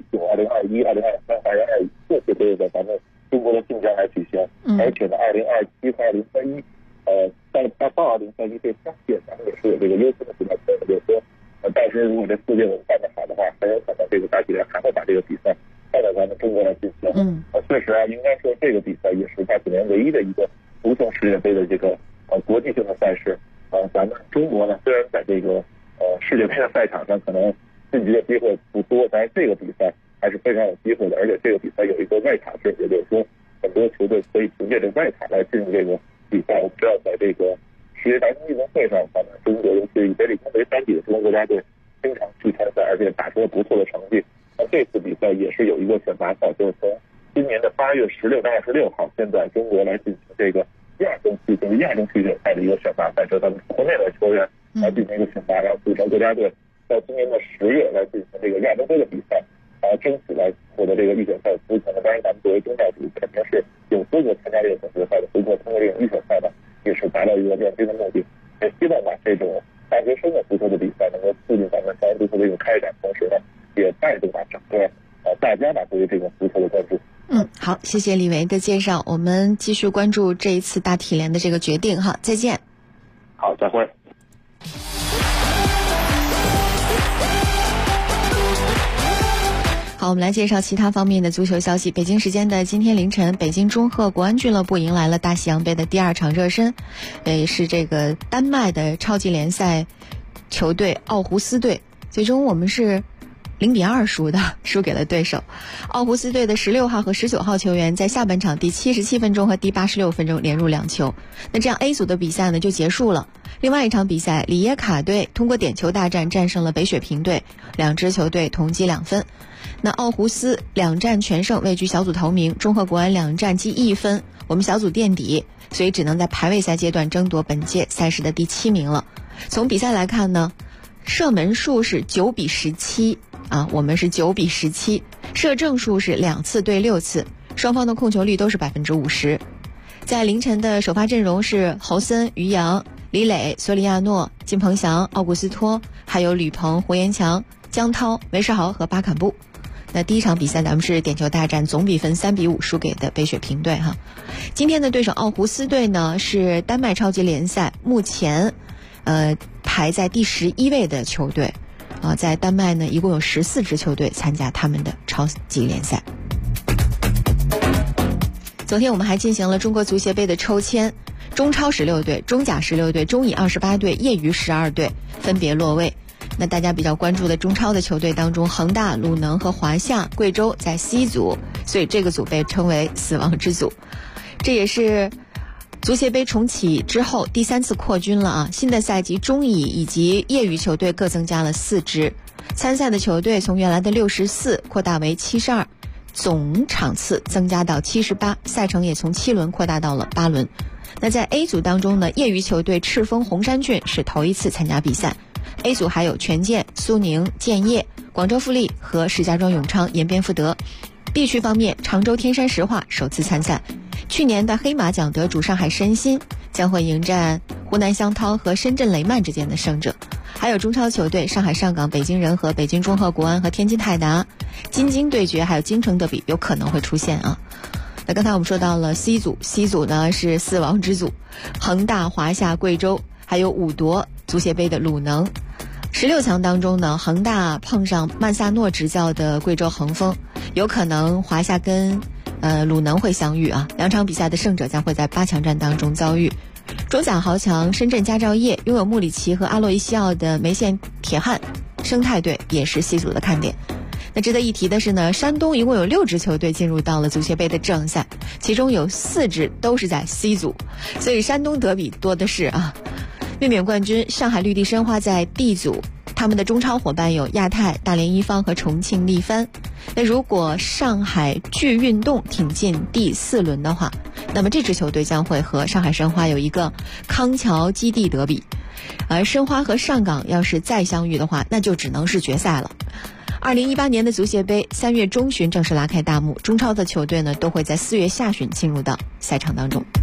2019、2021、2023、2024这些都是在咱们中国的晋江来举行，而且呢，2027和2031，到2031这3届，咱们也是有这个优先的举办权的，就是说，到时候如果这4届我们办得好的话，很有可能这个大体联还会把这个比赛放到咱们中国来进行。确实应该说这个比赛也是大体联唯一的一个足球世界杯的这个国际性的赛事。咱们中国呢，虽然在这个世界杯的赛场上可能晋级的机会不多，但是这个比赛还是非常有机会的。而且这个比赛有一个外卡制，也就是说很多球队可以凭借这外卡来进入这个比赛。我们知道在这个世界大运运动会上，咱们中国尤其是以北理工为单体的中国国家队经常去参赛，而且打出了不错的成绩。那这次比赛也是有一个选拔赛，就是从今年的8月16到26号，现在中国来进行这个亚洲区决赛的一个选拔赛，就是咱们国内的球员来进行一个选拔，然后组成国家队，到今年的10月来进行这个亚洲杯的比赛，争取来获得这个预选赛的资格。当然，咱们作为中道组肯定是有资格参加这个总决赛的，不过通过这个预选赛呢，也是达到一个练兵的目的。也希望把这种大学生的足球的比赛能够促进咱们校园足球的一个开展，同时呢，也带动整个大家对于这个足球的关注。 好，谢谢李维的介绍。我们继续关注这一次大体联的这个决定哈，再见。 好，再会。 好，我们来介绍其他方面的足球消息。北京时间的今天凌晨，北京中赫国安俱乐部迎来了大西洋杯的第2场热身，是这个丹麦的超级联赛球队奥胡斯队。最终我们是0-2输给了对手。奥胡斯队的16号和19号球员在下半场第77分钟和第86分钟连入2球。那这样 A 组的比赛呢就结束了。另外一场比赛，里耶卡队通过点球大战战胜了北雪平队，2支球队同积2分。那奥胡斯2战全胜，位居小组头名，中赫国安2战积1分，我们小组垫底，所以只能在排位赛阶段争夺本届赛事的第7名了。从比赛来看呢，射门数是9-17我们是9-17，射正数是2次对6次，双方的控球率都是50%。在凌晨的首发阵容是侯森、于洋、李磊、索里亚诺、金鹏翔、奥古斯托，还有吕鹏、胡延强、江涛、韦世豪和巴坎布。那第一场比赛咱们是点球大战，总比分3-5输给的北雪平队哈。今天的对手奥胡斯队呢是丹麦超级联赛目前排在第11位的球队。 在丹麦呢，一共有14支球队参加他们的超级联赛。昨天我们还进行了中国足协杯的抽签，中超16队、中甲16队、中乙28队、业余12队分别落位。那大家比较关注的中超的球队当中，恒大、鲁能和华夏、贵州在 C 组，所以这个组被称为死亡之组。这也是足协杯重启之后第3次扩军了啊！新的赛季中乙以及业余球队各增加了4支，参赛的球队从原来的64扩大为72，总场次增加到78，赛程也从7轮扩大到了8轮。那在 A 组当中呢，业余球队赤峰红山郡是头一次参加比赛。A 组还有权健、苏宁、建业、广州富力和石家庄永昌、延边富德。B 区方面，常州天山石化首次参赛，去年的黑马奖得主上海申鑫将会迎战湖南湘涛和深圳雷曼之间的胜者。还有中超球队上海上港、北京人和、北京中赫国安和天津泰达，京津对决还有京城德比有可能会出现啊。那刚才我们说到了 C 组呢是死亡之组，恒大、华夏、贵州，还有5夺足协杯的鲁能。16强当中呢，恒大碰上曼萨诺执教的贵州恒丰，有可能华夏跟鲁能会相遇啊。2场比赛的胜者将会在8强战当中遭遇。中甲豪强深圳佳兆业拥有穆里奇和阿洛伊西奥的梅县铁汉生态队也是 C 组的看点。那值得一提的是呢，山东一共有6支球队进入到了足协杯的正赛，其中有4支都是在 C 组，所以山东德比多的是啊。卫冕冠军上海绿地申花在 D 组，他们的中超伙伴有亚泰、大连一方和重庆力帆。那如果上海巨运动挺进第4轮的话，那么这支球队将会和上海申花有一个康桥基地德比，而申花和上港要是再相遇的话，那就只能是决赛了。2018年的足协杯3月中旬正式拉开大幕，中超的球队呢都会在4月下旬进入到赛场当中。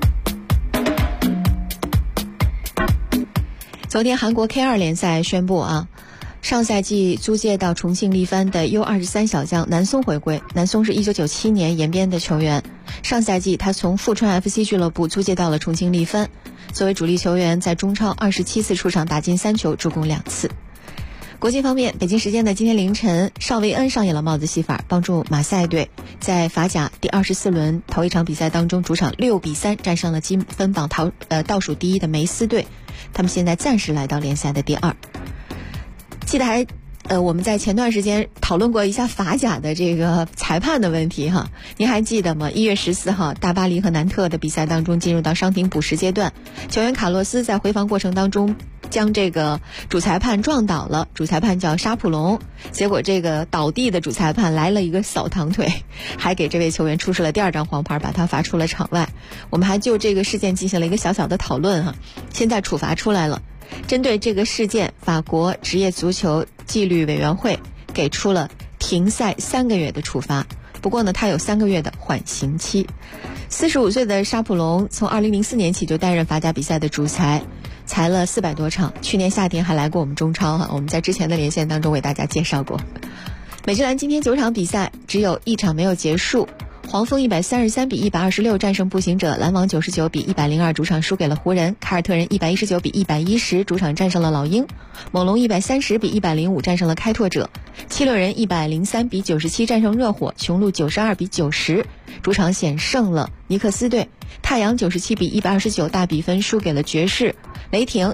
昨天韩国 K2 联赛宣布啊，上赛季租借到重庆力帆的 U23 小将南松回归。南松是1997年延边的球员，上赛季他从富川 FC 俱乐部租借到了重庆力帆，作为主力球员，在中超27次出场打进3球，助攻2次。国际方面，北京时间的今天凌晨，邵维恩上演了帽子戏法，帮助马赛队在法甲第24轮头一场比赛当中主场6-3战胜了积分榜倒数第一的梅斯队，他们现在暂时来到联赛的第2。记得还我们在前段时间讨论过一下法甲的这个裁判的问题哈，您还记得吗？1月14号，大巴黎和南特的比赛当中进入到伤停补时阶段，球员卡洛斯在回防过程当中将这个主裁判撞倒了，主裁判叫沙普隆，结果这个倒地的主裁判来了一个扫堂腿，还给这位球员出示了第2张黄牌，把他罚出了场外。我们还就这个事件进行了一个小小的讨论哈，现在处罚出来了。针对这个事件，法国职业足球纪律委员会给出了停赛3个月的处罚，不过呢，他有3个月的缓刑期。45岁的沙普隆从2004年起就担任法甲比赛的主裁，裁了400多场，去年夏天还来过我们中超哈，我们在之前的连线当中为大家介绍过。美职篮今天9场比赛只有1场没有结束，黄蜂133-126战胜步行者，篮网99-102主场输给了湖人，凯尔特人119-110主场战胜了老鹰，猛龙130-105战胜了开拓者，七六人103-97战胜热火，雄鹿92-90主场险胜了尼克斯队，太阳97-129大比分输给了爵士，雷霆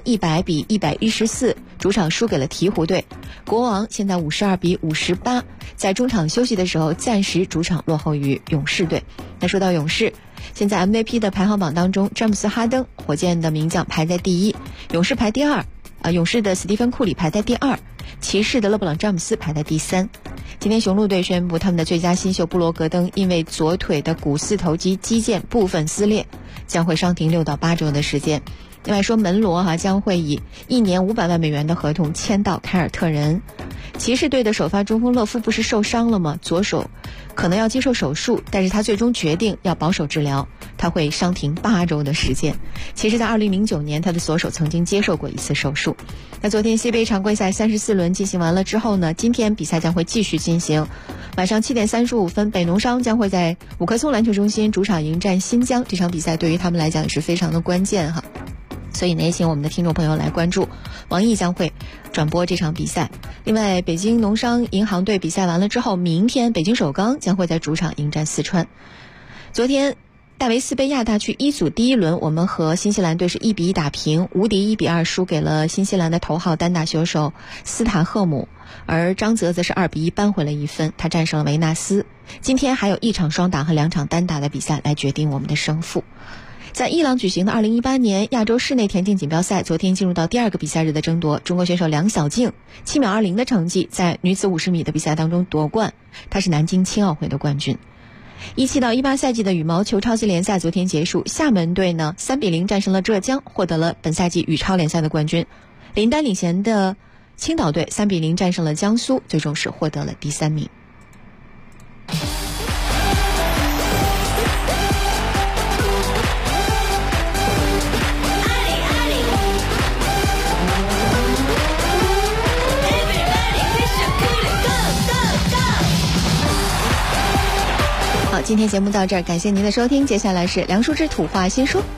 100-114主场输给了鹈鹕队，国王现在52-58在中场休息的时候暂时主场落后于勇士队。那说到勇士，现在 MVP 的排行榜当中，詹姆斯哈登火箭的名将排在第1，勇士排第2，勇士的斯蒂芬库里排在第2，骑士的勒布朗詹姆斯排在第3。今天雄鹿队宣布他们的最佳新秀布罗格登因为左腿的股四头肌肌腱部分撕裂，将会伤停6到8周的时间。另外说门罗将会以1年500万美元的合同签到凯尔特人。骑士队的首发中锋勒夫不是受伤了吗？左手可能要接受手术，但是他最终决定要保守治疗，他会伤停8周的时间。其实在2009年他的左手曾经接受过1次手术。那昨天西杯常规赛34轮进行完了之后呢，今天比赛将会继续进行。晚上7点35分，北农商将会在五棵松篮球中心主场迎战新疆，这场比赛对于他们来讲也是非常的关键哈。 所以呢，也请我们的听众朋友来关注，网易将会转播这场比赛。另外，北京农商银行队比赛完了之后，明天北京首钢将会在主场迎战四川。昨天戴维斯杯亚大区一组第一轮，我们和新西兰队是1-1打平，无敌1-2输给了新西兰的头号单打选手斯塔赫姆，而张泽则是2-1扳回了1分，他战胜了维纳斯。今天还有1场双打和2场单打的比赛来决定我们的胜负。在伊朗举行的2018年亚洲室内田径锦标赛，昨天进入到第2个比赛日的争夺。中国选手梁晓静7秒20的成绩在女子50米的比赛当中夺冠，她是南京青奥会的冠军。17到18赛季的羽毛球超级联赛昨天结束，厦门队呢3-0战胜了浙江，获得了本赛季羽超联赛的冠军。林丹领衔的青岛队3-0战胜了江苏，最终是获得了第3名。好，今天节目到这儿，感谢您的收听。接下来是梁淑芝土话新说。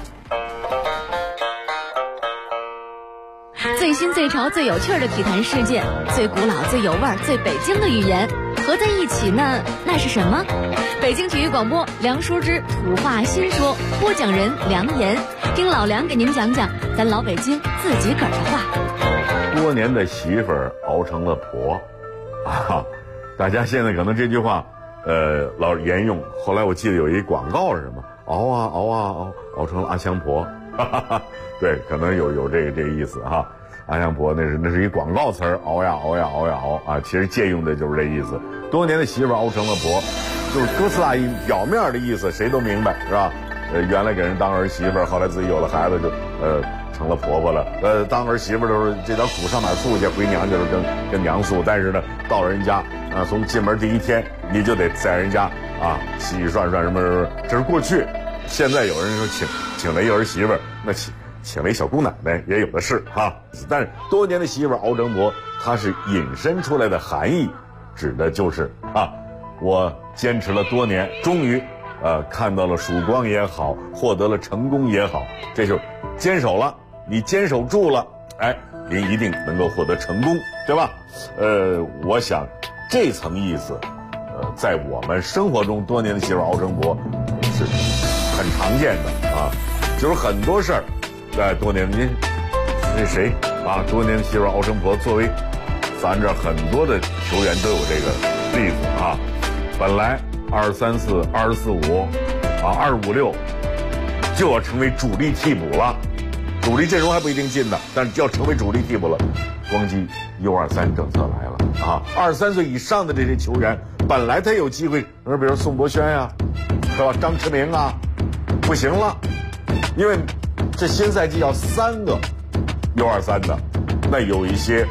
最新最潮最有趣的体坛事件，最古老最有味儿最北京的语言合在一起呢，那是什么？北京体育广播梁淑芝土话新说，播讲人梁岩，听老梁给您讲讲咱老北京自己个儿的话。 多年的媳妇儿熬成了婆啊！大家现在可能这句话老沿用，后来我记得有一广告是什么，熬啊熬啊熬，熬成了阿香婆，哈哈哈，对，可能有这个意思哈。阿香婆那是一广告词儿，熬呀熬呀熬呀熬啊，其实借用的就是这意思。多年的媳妇熬成了婆，就是歌词大意，表面的意思谁都明白是吧？原来给人当儿媳妇，后来自己有了孩子就成了婆婆了。当儿媳妇的时候这点苦上哪诉去，回娘家就跟娘诉。但是呢，到人家啊，从进门第一天你就得在人家啊洗洗涮涮什么，这是过去。现在有人说请了一儿媳妇，那请了一小姑奶奶也有的是哈。但是多年的媳妇熬成婆，它是引申出来的含义，指的就是啊，我坚持了多年，终于看到了曙光也好，获得了成功也好，这就坚守了。你坚守住了，哎，您一定能够获得成功，对吧？我想这层意思，在我们生活中多年的媳妇熬成婆是很常见的啊。就是很多事儿，多年您那谁啊，多年的媳妇熬成婆，作为咱这很多的球员都有这个例子啊。本来234、245啊256就要成为主力替补了，主力阵容还不一定进呢，但是就要成为主力替补了。光机 U23 政策来了啊，23岁以上的这些球员本来他有机会，比如宋博轩呀，是吧？张驰明啊，不行了，因为这新赛季要3个 U23 的，那有一些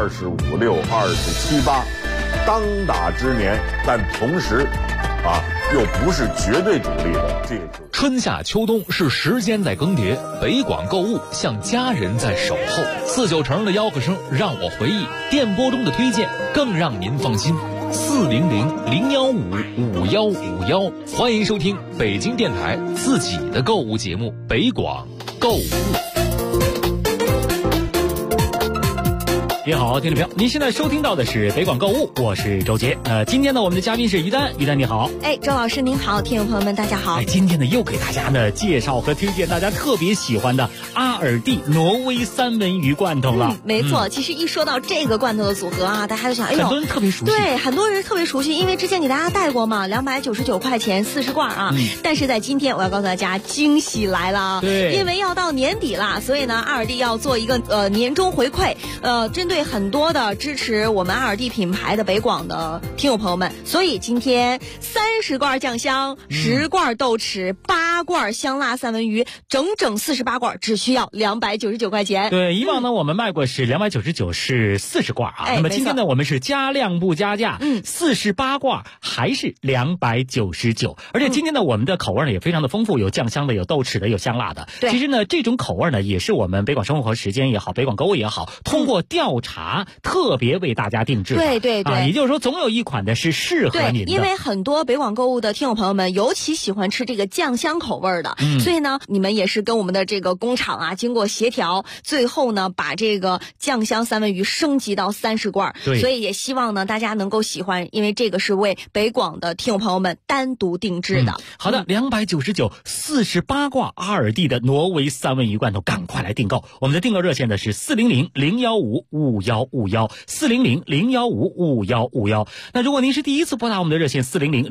25、6、27、8当打之年，但同时啊又不是绝对主力的这些球员。 春夏秋冬是时间在更迭，北广购物像家人在守候。49城的吆喝声让我回忆，电波中的推荐更让您放心。400-015-5151，欢迎收听北京电台自己的购物节目《北广购物》。 你好，听众朋友，您现在收听到的是北广购物，我是周杰。今天呢，我们的嘉宾是于丹，于丹你好。 周老师您好，听众朋友们大家好。 今天呢，又给大家呢介绍和推荐大家特别喜欢的阿尔蒂挪威三文鱼罐头了。 没错，其实一说到这个罐头的组合啊，大家就想，哎呦， 很多人特别熟悉。 对，很多人特别熟悉，因为之前给大家带过嘛，299块钱40罐啊。但是在今天，我要告诉大家，惊喜来了。 对， 因为要到年底了，所以呢，阿尔蒂要做一个年终回馈，针对很多的支持我们阿尔蒂品牌的北广的听友朋友们，所以今天30罐酱香、10罐豆豉、8罐香辣三文鱼，整整48罐，只需要299块钱。 对，以往呢我们卖过是299是40罐啊，那么今天呢我们是加量不加价，48罐还是299，而且今天呢我们的口味呢也非常的丰富，有酱香的，有豆豉的，有香辣的。其实呢这种口味呢也是我们北广生活时间也好，北广购物也好，通过调茶特别为大家定制的。 对对对， 也就是说总有一款的是适合您的。 对，因为很多北广购物的听友朋友们尤其喜欢吃这个酱香口味的，所以呢你们也是跟我们的这个工厂啊经过协调，最后呢把这个酱香三文鱼升级到30罐，所以也希望呢大家能够喜欢，因为这个是为北广的听友朋友们单独定制的。 好的，299 48罐阿尔蒂的挪威三文鱼罐头，赶快来订购。我们的订购热线呢是400-015-5151 400-015-5151。那如果您是第一次拨打我们的热线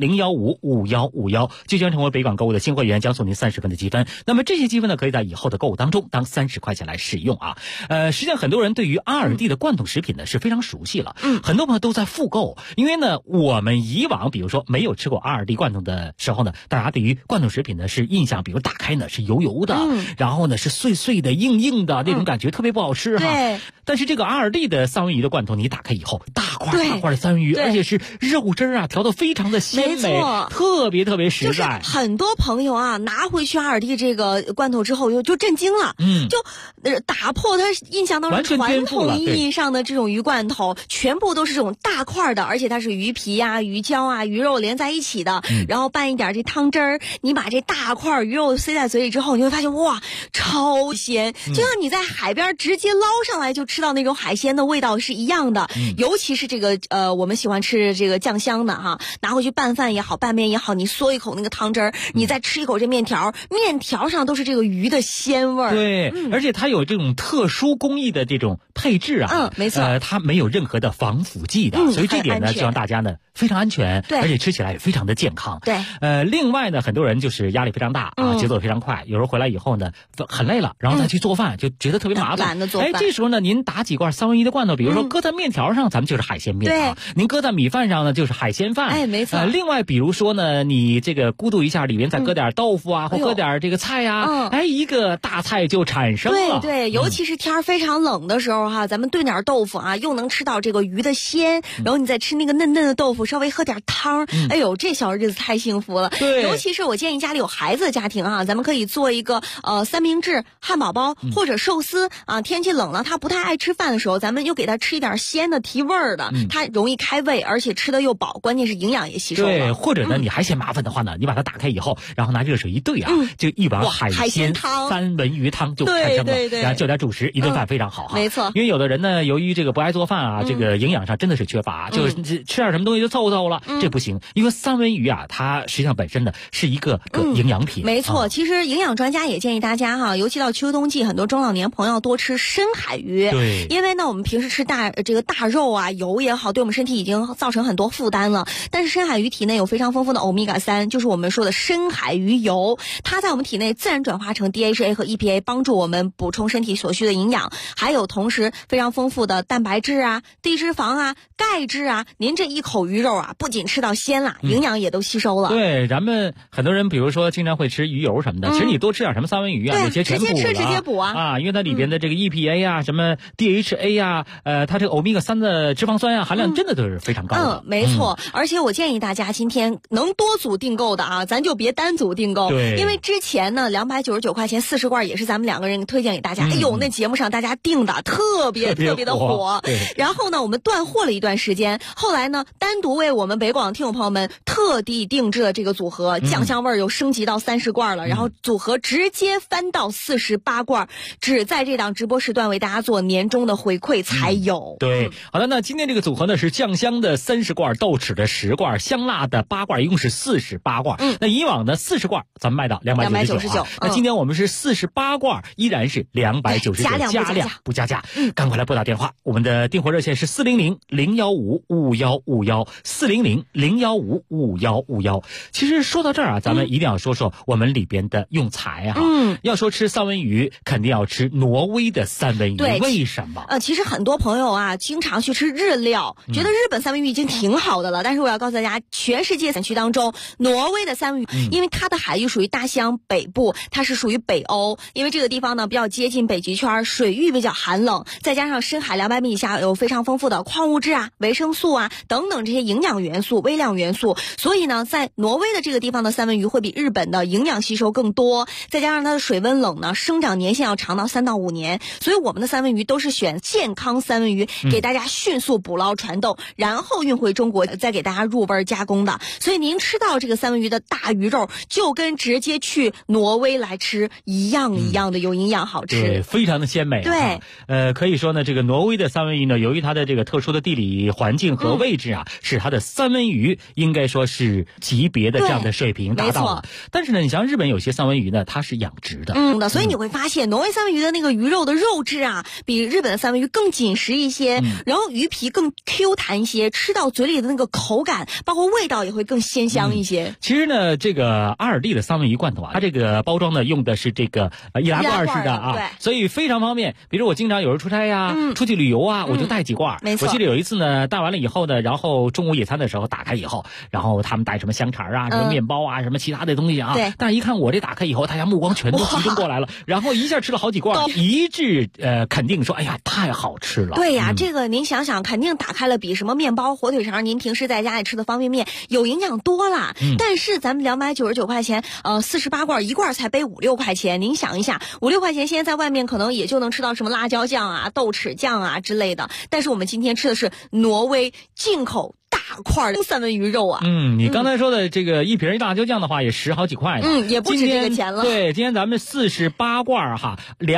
400-015-5151，就将成为北广购物的新会员，将送您30分的积分。那么这些积分呢可以在以后的购物当中当30块钱来使用啊。实际上很多人对于阿尔蒂的罐头食品呢是非常熟悉了，很多朋友都在复购，因为呢我们以往比如说没有吃过阿尔蒂罐头的时候呢，大家对于罐头食品呢是印象，比如打开呢是油油的，然后呢是碎碎的硬硬的那种感觉特别不好吃哈。 对。 但是这个阿尔蒂的三文鱼的罐头，你打开以后，大块的三文鱼，而且是肉汁啊调得非常的鲜美，特别特别实在。 就是很多朋友啊拿回去阿尔蒂这个罐头之后就震惊了，就打破他印象当中传统意义上的这种鱼罐头，全部都是这种大块的，而且它是鱼皮啊、鱼胶啊、鱼肉连在一起的，然后拌一点这汤汁儿，你把这大块鱼肉塞在嘴里之后，你会发现哇，超鲜，就像你在海边直接捞上来就吃到那种海鲜的味道是一样的。尤其是这个我们喜欢吃这个酱香的哈，拿回去拌饭也好，拌面也好，你嗦一口那个汤汁儿，你再吃一口这面条，面条上都是这个鱼的鲜味儿。 对，而且它有这种特殊工艺的这种配置啊， 没错， 它没有任何的防腐剂的，所以这点呢，希望大家呢非常安全，而且吃起来也非常的健康。 对， 另外呢，很多人就是压力非常大啊，节奏非常快，有时候回来以后呢很累了，然后再去做饭，就觉得特别麻烦， 懒得做饭。 这时候呢，您打几罐三文鱼的罐头，比如说搁在面条上，咱们就是海鲜面啊；您搁在米饭上呢，就是海鲜饭。 没错。 另外，比如说呢，你这个咕嘟一下，里面再搁点豆腐啊，或搁点这个菜啊，一个大菜就产生了。 对，尤其是天非常冷的时候哈，咱们炖点豆腐啊，又能吃到这个鱼的鲜，然后你再吃那个嫩嫩的豆腐，稍微喝点汤，哎呦，这小日子太幸福了。 对， 尤其是我建议家里有孩子的家庭啊，咱们可以做一个三明治、汉堡包或者寿司啊。天气冷了，他不太爱吃饭的时候，咱们又给他吃一点鲜的提味儿的，他容易开胃，而且吃的又饱，关键是营养也吸收了。 对，或者呢，你还嫌麻烦的话呢，你把它打开以后，然后拿热水一兑啊，就一碗海鲜汤、三文鱼汤就产生了，然后就点主食，一顿饭非常好哈。 没错， 因为有的人呢，由于这个不爱做饭啊，这个营养上真的是缺乏，就吃点什么东西就凑凑了，这不行。因为三文鱼啊，它实际上本身呢是一个营养品。 没错，其实营养专家也建议大家哈，尤其到秋冬季，很多中老年朋友多吃深海鱼。 对， 因为呢，我们平时吃大肉啊、油也好，对我们身体已经造成很多负担了。但是深海鱼体内有非常丰富的欧米伽3，就是我们说的深海鱼油，它在我们体内自然转化成 DHA 和 EPA， 帮助我们补充身体所需的营养。还有同时非常丰富的蛋白质啊、低脂肪啊、钙质啊。您这一口鱼肉啊，不仅吃到鲜了，营养也都吸收了。 对，咱们很多人比如说经常会吃鱼油什么的，其实你多吃点什么三文鱼啊，那些全补了。 直接补啊！ 因为它里边的这个 EPA 啊、什么 DHA 啊，它这个欧米伽3的脂肪酸啊含量真的都是非常高的。 没错。而且我建议大家今天能多组订购的啊，咱就别单组订购。 对。 因为之前呢299块钱40罐也是咱们2个人推荐给大家，哎呦，那节目上大家订的特别的火。然后呢，我们断货了一段时间，后来呢，单独为我们北广听友朋友们特地定制了这个组合，酱香味又升级到30罐了，然后组合直接翻到48罐，只在这档直播时段为大家做年终的回馈才有。 对，好的，那今天这个组合呢是酱香的30罐、豆豉的10罐、香辣的8罐，一共是48罐。那以往的40罐咱们卖到299，那今天我们是48罐，依然是299，加量不加价。赶快来拨打电话，我们的订货热线是400-015-5151 400-015-5151。其实说到这儿啊，咱们一定要说说我们里边的用材哈。要说吃三文鱼，肯定要吃挪威的三文鱼。 对， 为什么？ 其实很多朋友啊，经常去吃日问料，觉得日本三文鱼已经挺好的了。但是我要告诉大家，全世界产区当中，挪威的三文鱼，因为它的海域属于大西洋北部，它是属于北欧，因为这个地方呢比较接近北极圈，水域比较寒冷，再加上深海200米以下有非常丰富的矿物质啊、维生素啊等等这些营养元素、微量元素，所以呢，在挪威的这个地方的三文鱼会比日本的营养吸收更多，再加上它的水温冷呢，生长年限要长到3到5年，所以我们的三文鱼都是选健康三文鱼，给大家迅速捕捞传豆，然后运回中国，再给大家入味加工的。所以您吃到这个三文鱼的大鱼肉，就跟直接去挪威来吃一样的有营养好吃， 对，非常的鲜美。 对， 可以说呢，这个挪威的三文鱼呢，由于它的这个特殊的地理环境和位置啊，使它的三文鱼应该说是级别的这样的水平达到了。但是呢，你像日本有些三文鱼呢，它是养殖的， 所以你会发现挪威三文鱼的那个鱼肉的肉质啊，比日本的三文鱼更紧实一些，然后鱼皮更 Q 弹一些，吃到嘴里的那个口感，包括味道也会更鲜香一些。 其实呢，这个阿尔蒂的三文鱼罐头啊，它这个包装呢用的是这个易拉罐式的啊，所以非常方便。比如我经常有时候出差呀、出去旅游啊，我就带几罐。 没错。 我记得有一次呢，带完了以后呢，然后中午野餐的时候打开以后，然后他们带什么香肠啊、什么面包啊、什么其他的东西啊，但是一看我这打开以后，大家目光全都集中过来了，然后一下吃了好几罐，一致肯定说，哎呀，太好吃了。 对呀，这个您想想，肯定打开了比什么面包、火腿肠，您平时在家里吃的方便面有营养多了。但是咱们299块钱，48罐，一罐才背5、6块钱，您想一下，5、6块钱现在在外面可能也就能吃到什么辣椒酱啊、豆豉酱啊之类的，但是我们今天吃的是挪威进口大块的三文鱼肉啊。 你刚才说的这个一瓶辣椒酱的话也10好几块呢。 也不止这个钱了。 对，今天咱们48罐哈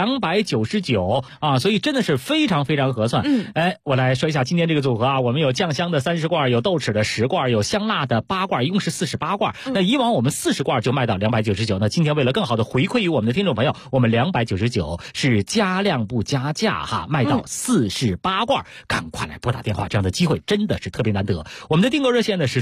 ，299啊，所以真的是非常非常合算。我来说一下今天这个组合啊，我们有酱香的30罐，有豆豉的10罐，有香辣的8罐，一共是48罐。那以往我们40罐就卖到299，那今天为了更好的回馈于我们的听众朋友，我们299是加量不加价哈，卖到48罐，赶快来拨打电话，这样的机会真的是特别难得。我们的订购热线呢是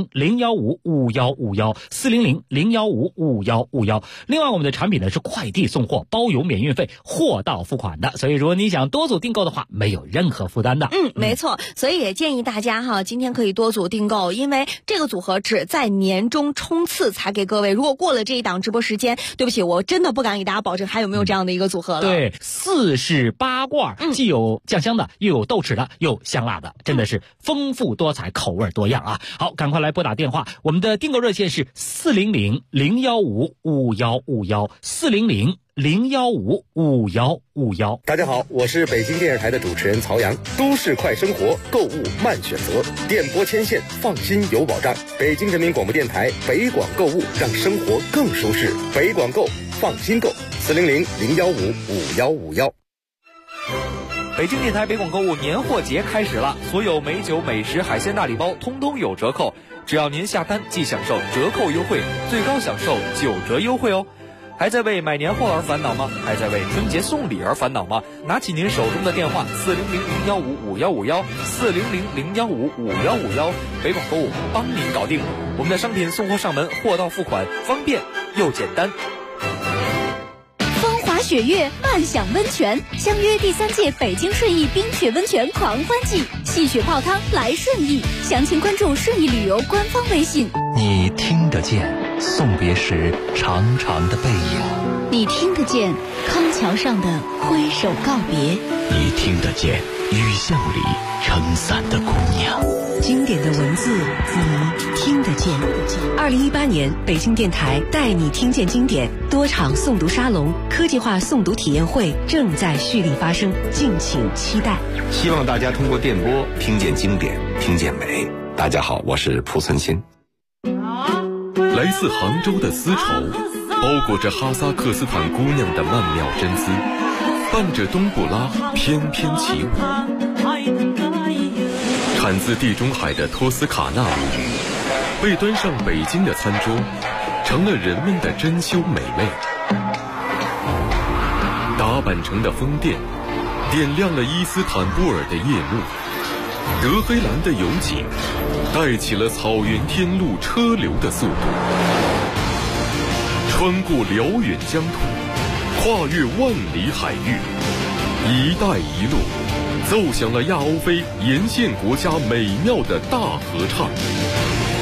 400-015-5151，400-015-5151。另外我们的产品呢是快递送货，包邮免运费，货到付款的，所以如果你想多组订购的话，没有任何负担的。 没错，所以也建议大家哈，今天可以多组订购，因为这个组合只在年终冲刺才给各位，如果过了这一档直播时间，对不起，我真的不敢给大家保证还有没有这样的一个组合了。 对，48罐，既有酱香的，又有豆豉的，又有香辣的，真的是丰富多彩，口味多样啊！好，赶快来拨打电话，我们的订购热线是400-015-5151，400-015-5151。 大家好，我是北京电视台的主持人曹阳。都市快生活，购物慢选择，电波牵线，放心有保障。北京人民广播电台北广购物，让生活更舒适。北广购，放心购，400-015-5151。 北京电台北广购物年货节开始了，所有美酒、美食、海鲜大礼包通通有折扣，只要您下单即享受折扣优惠，最高享受9折优惠哦。还在为买年货而烦恼吗？还在为春节送礼而烦恼吗？拿起您手中的电话400-015-5151，400-015-5151，北广购物帮您搞定。我们的商品送货上门，货到付款，方便又简单。 雪月慢享温泉，相约第3届北京顺义冰雪温泉狂欢季，戏雪泡汤来顺义，详情关注顺义旅游官方微信。 你听得见送别时长长的背影， 你听得见康桥上的挥手告别， 你听得见雨巷里撑伞的姑娘。 经典的文字，你听得见。2018年北京电台带你听见经典多场诵读沙龙、科技化诵读体验会正在蓄力发生，敬请期待。 希望大家通过电波听见经典，听见美。大家好，我是蒲存昕。 来自杭州的丝绸，包裹着哈萨克斯坦姑娘的曼妙真姿，伴着冬不拉翩翩起舞。产自地中海的托斯卡纳舞，被端上北京的餐桌，成了人们的珍馐美味。打扮成的风电，点亮了伊斯坦布尔的夜幕。德黑兰的油井，带起了草原天路车流的速度。穿过辽远疆土，跨越万里海域，一带一路， 奏响了亚欧非沿线国家美妙的大合唱。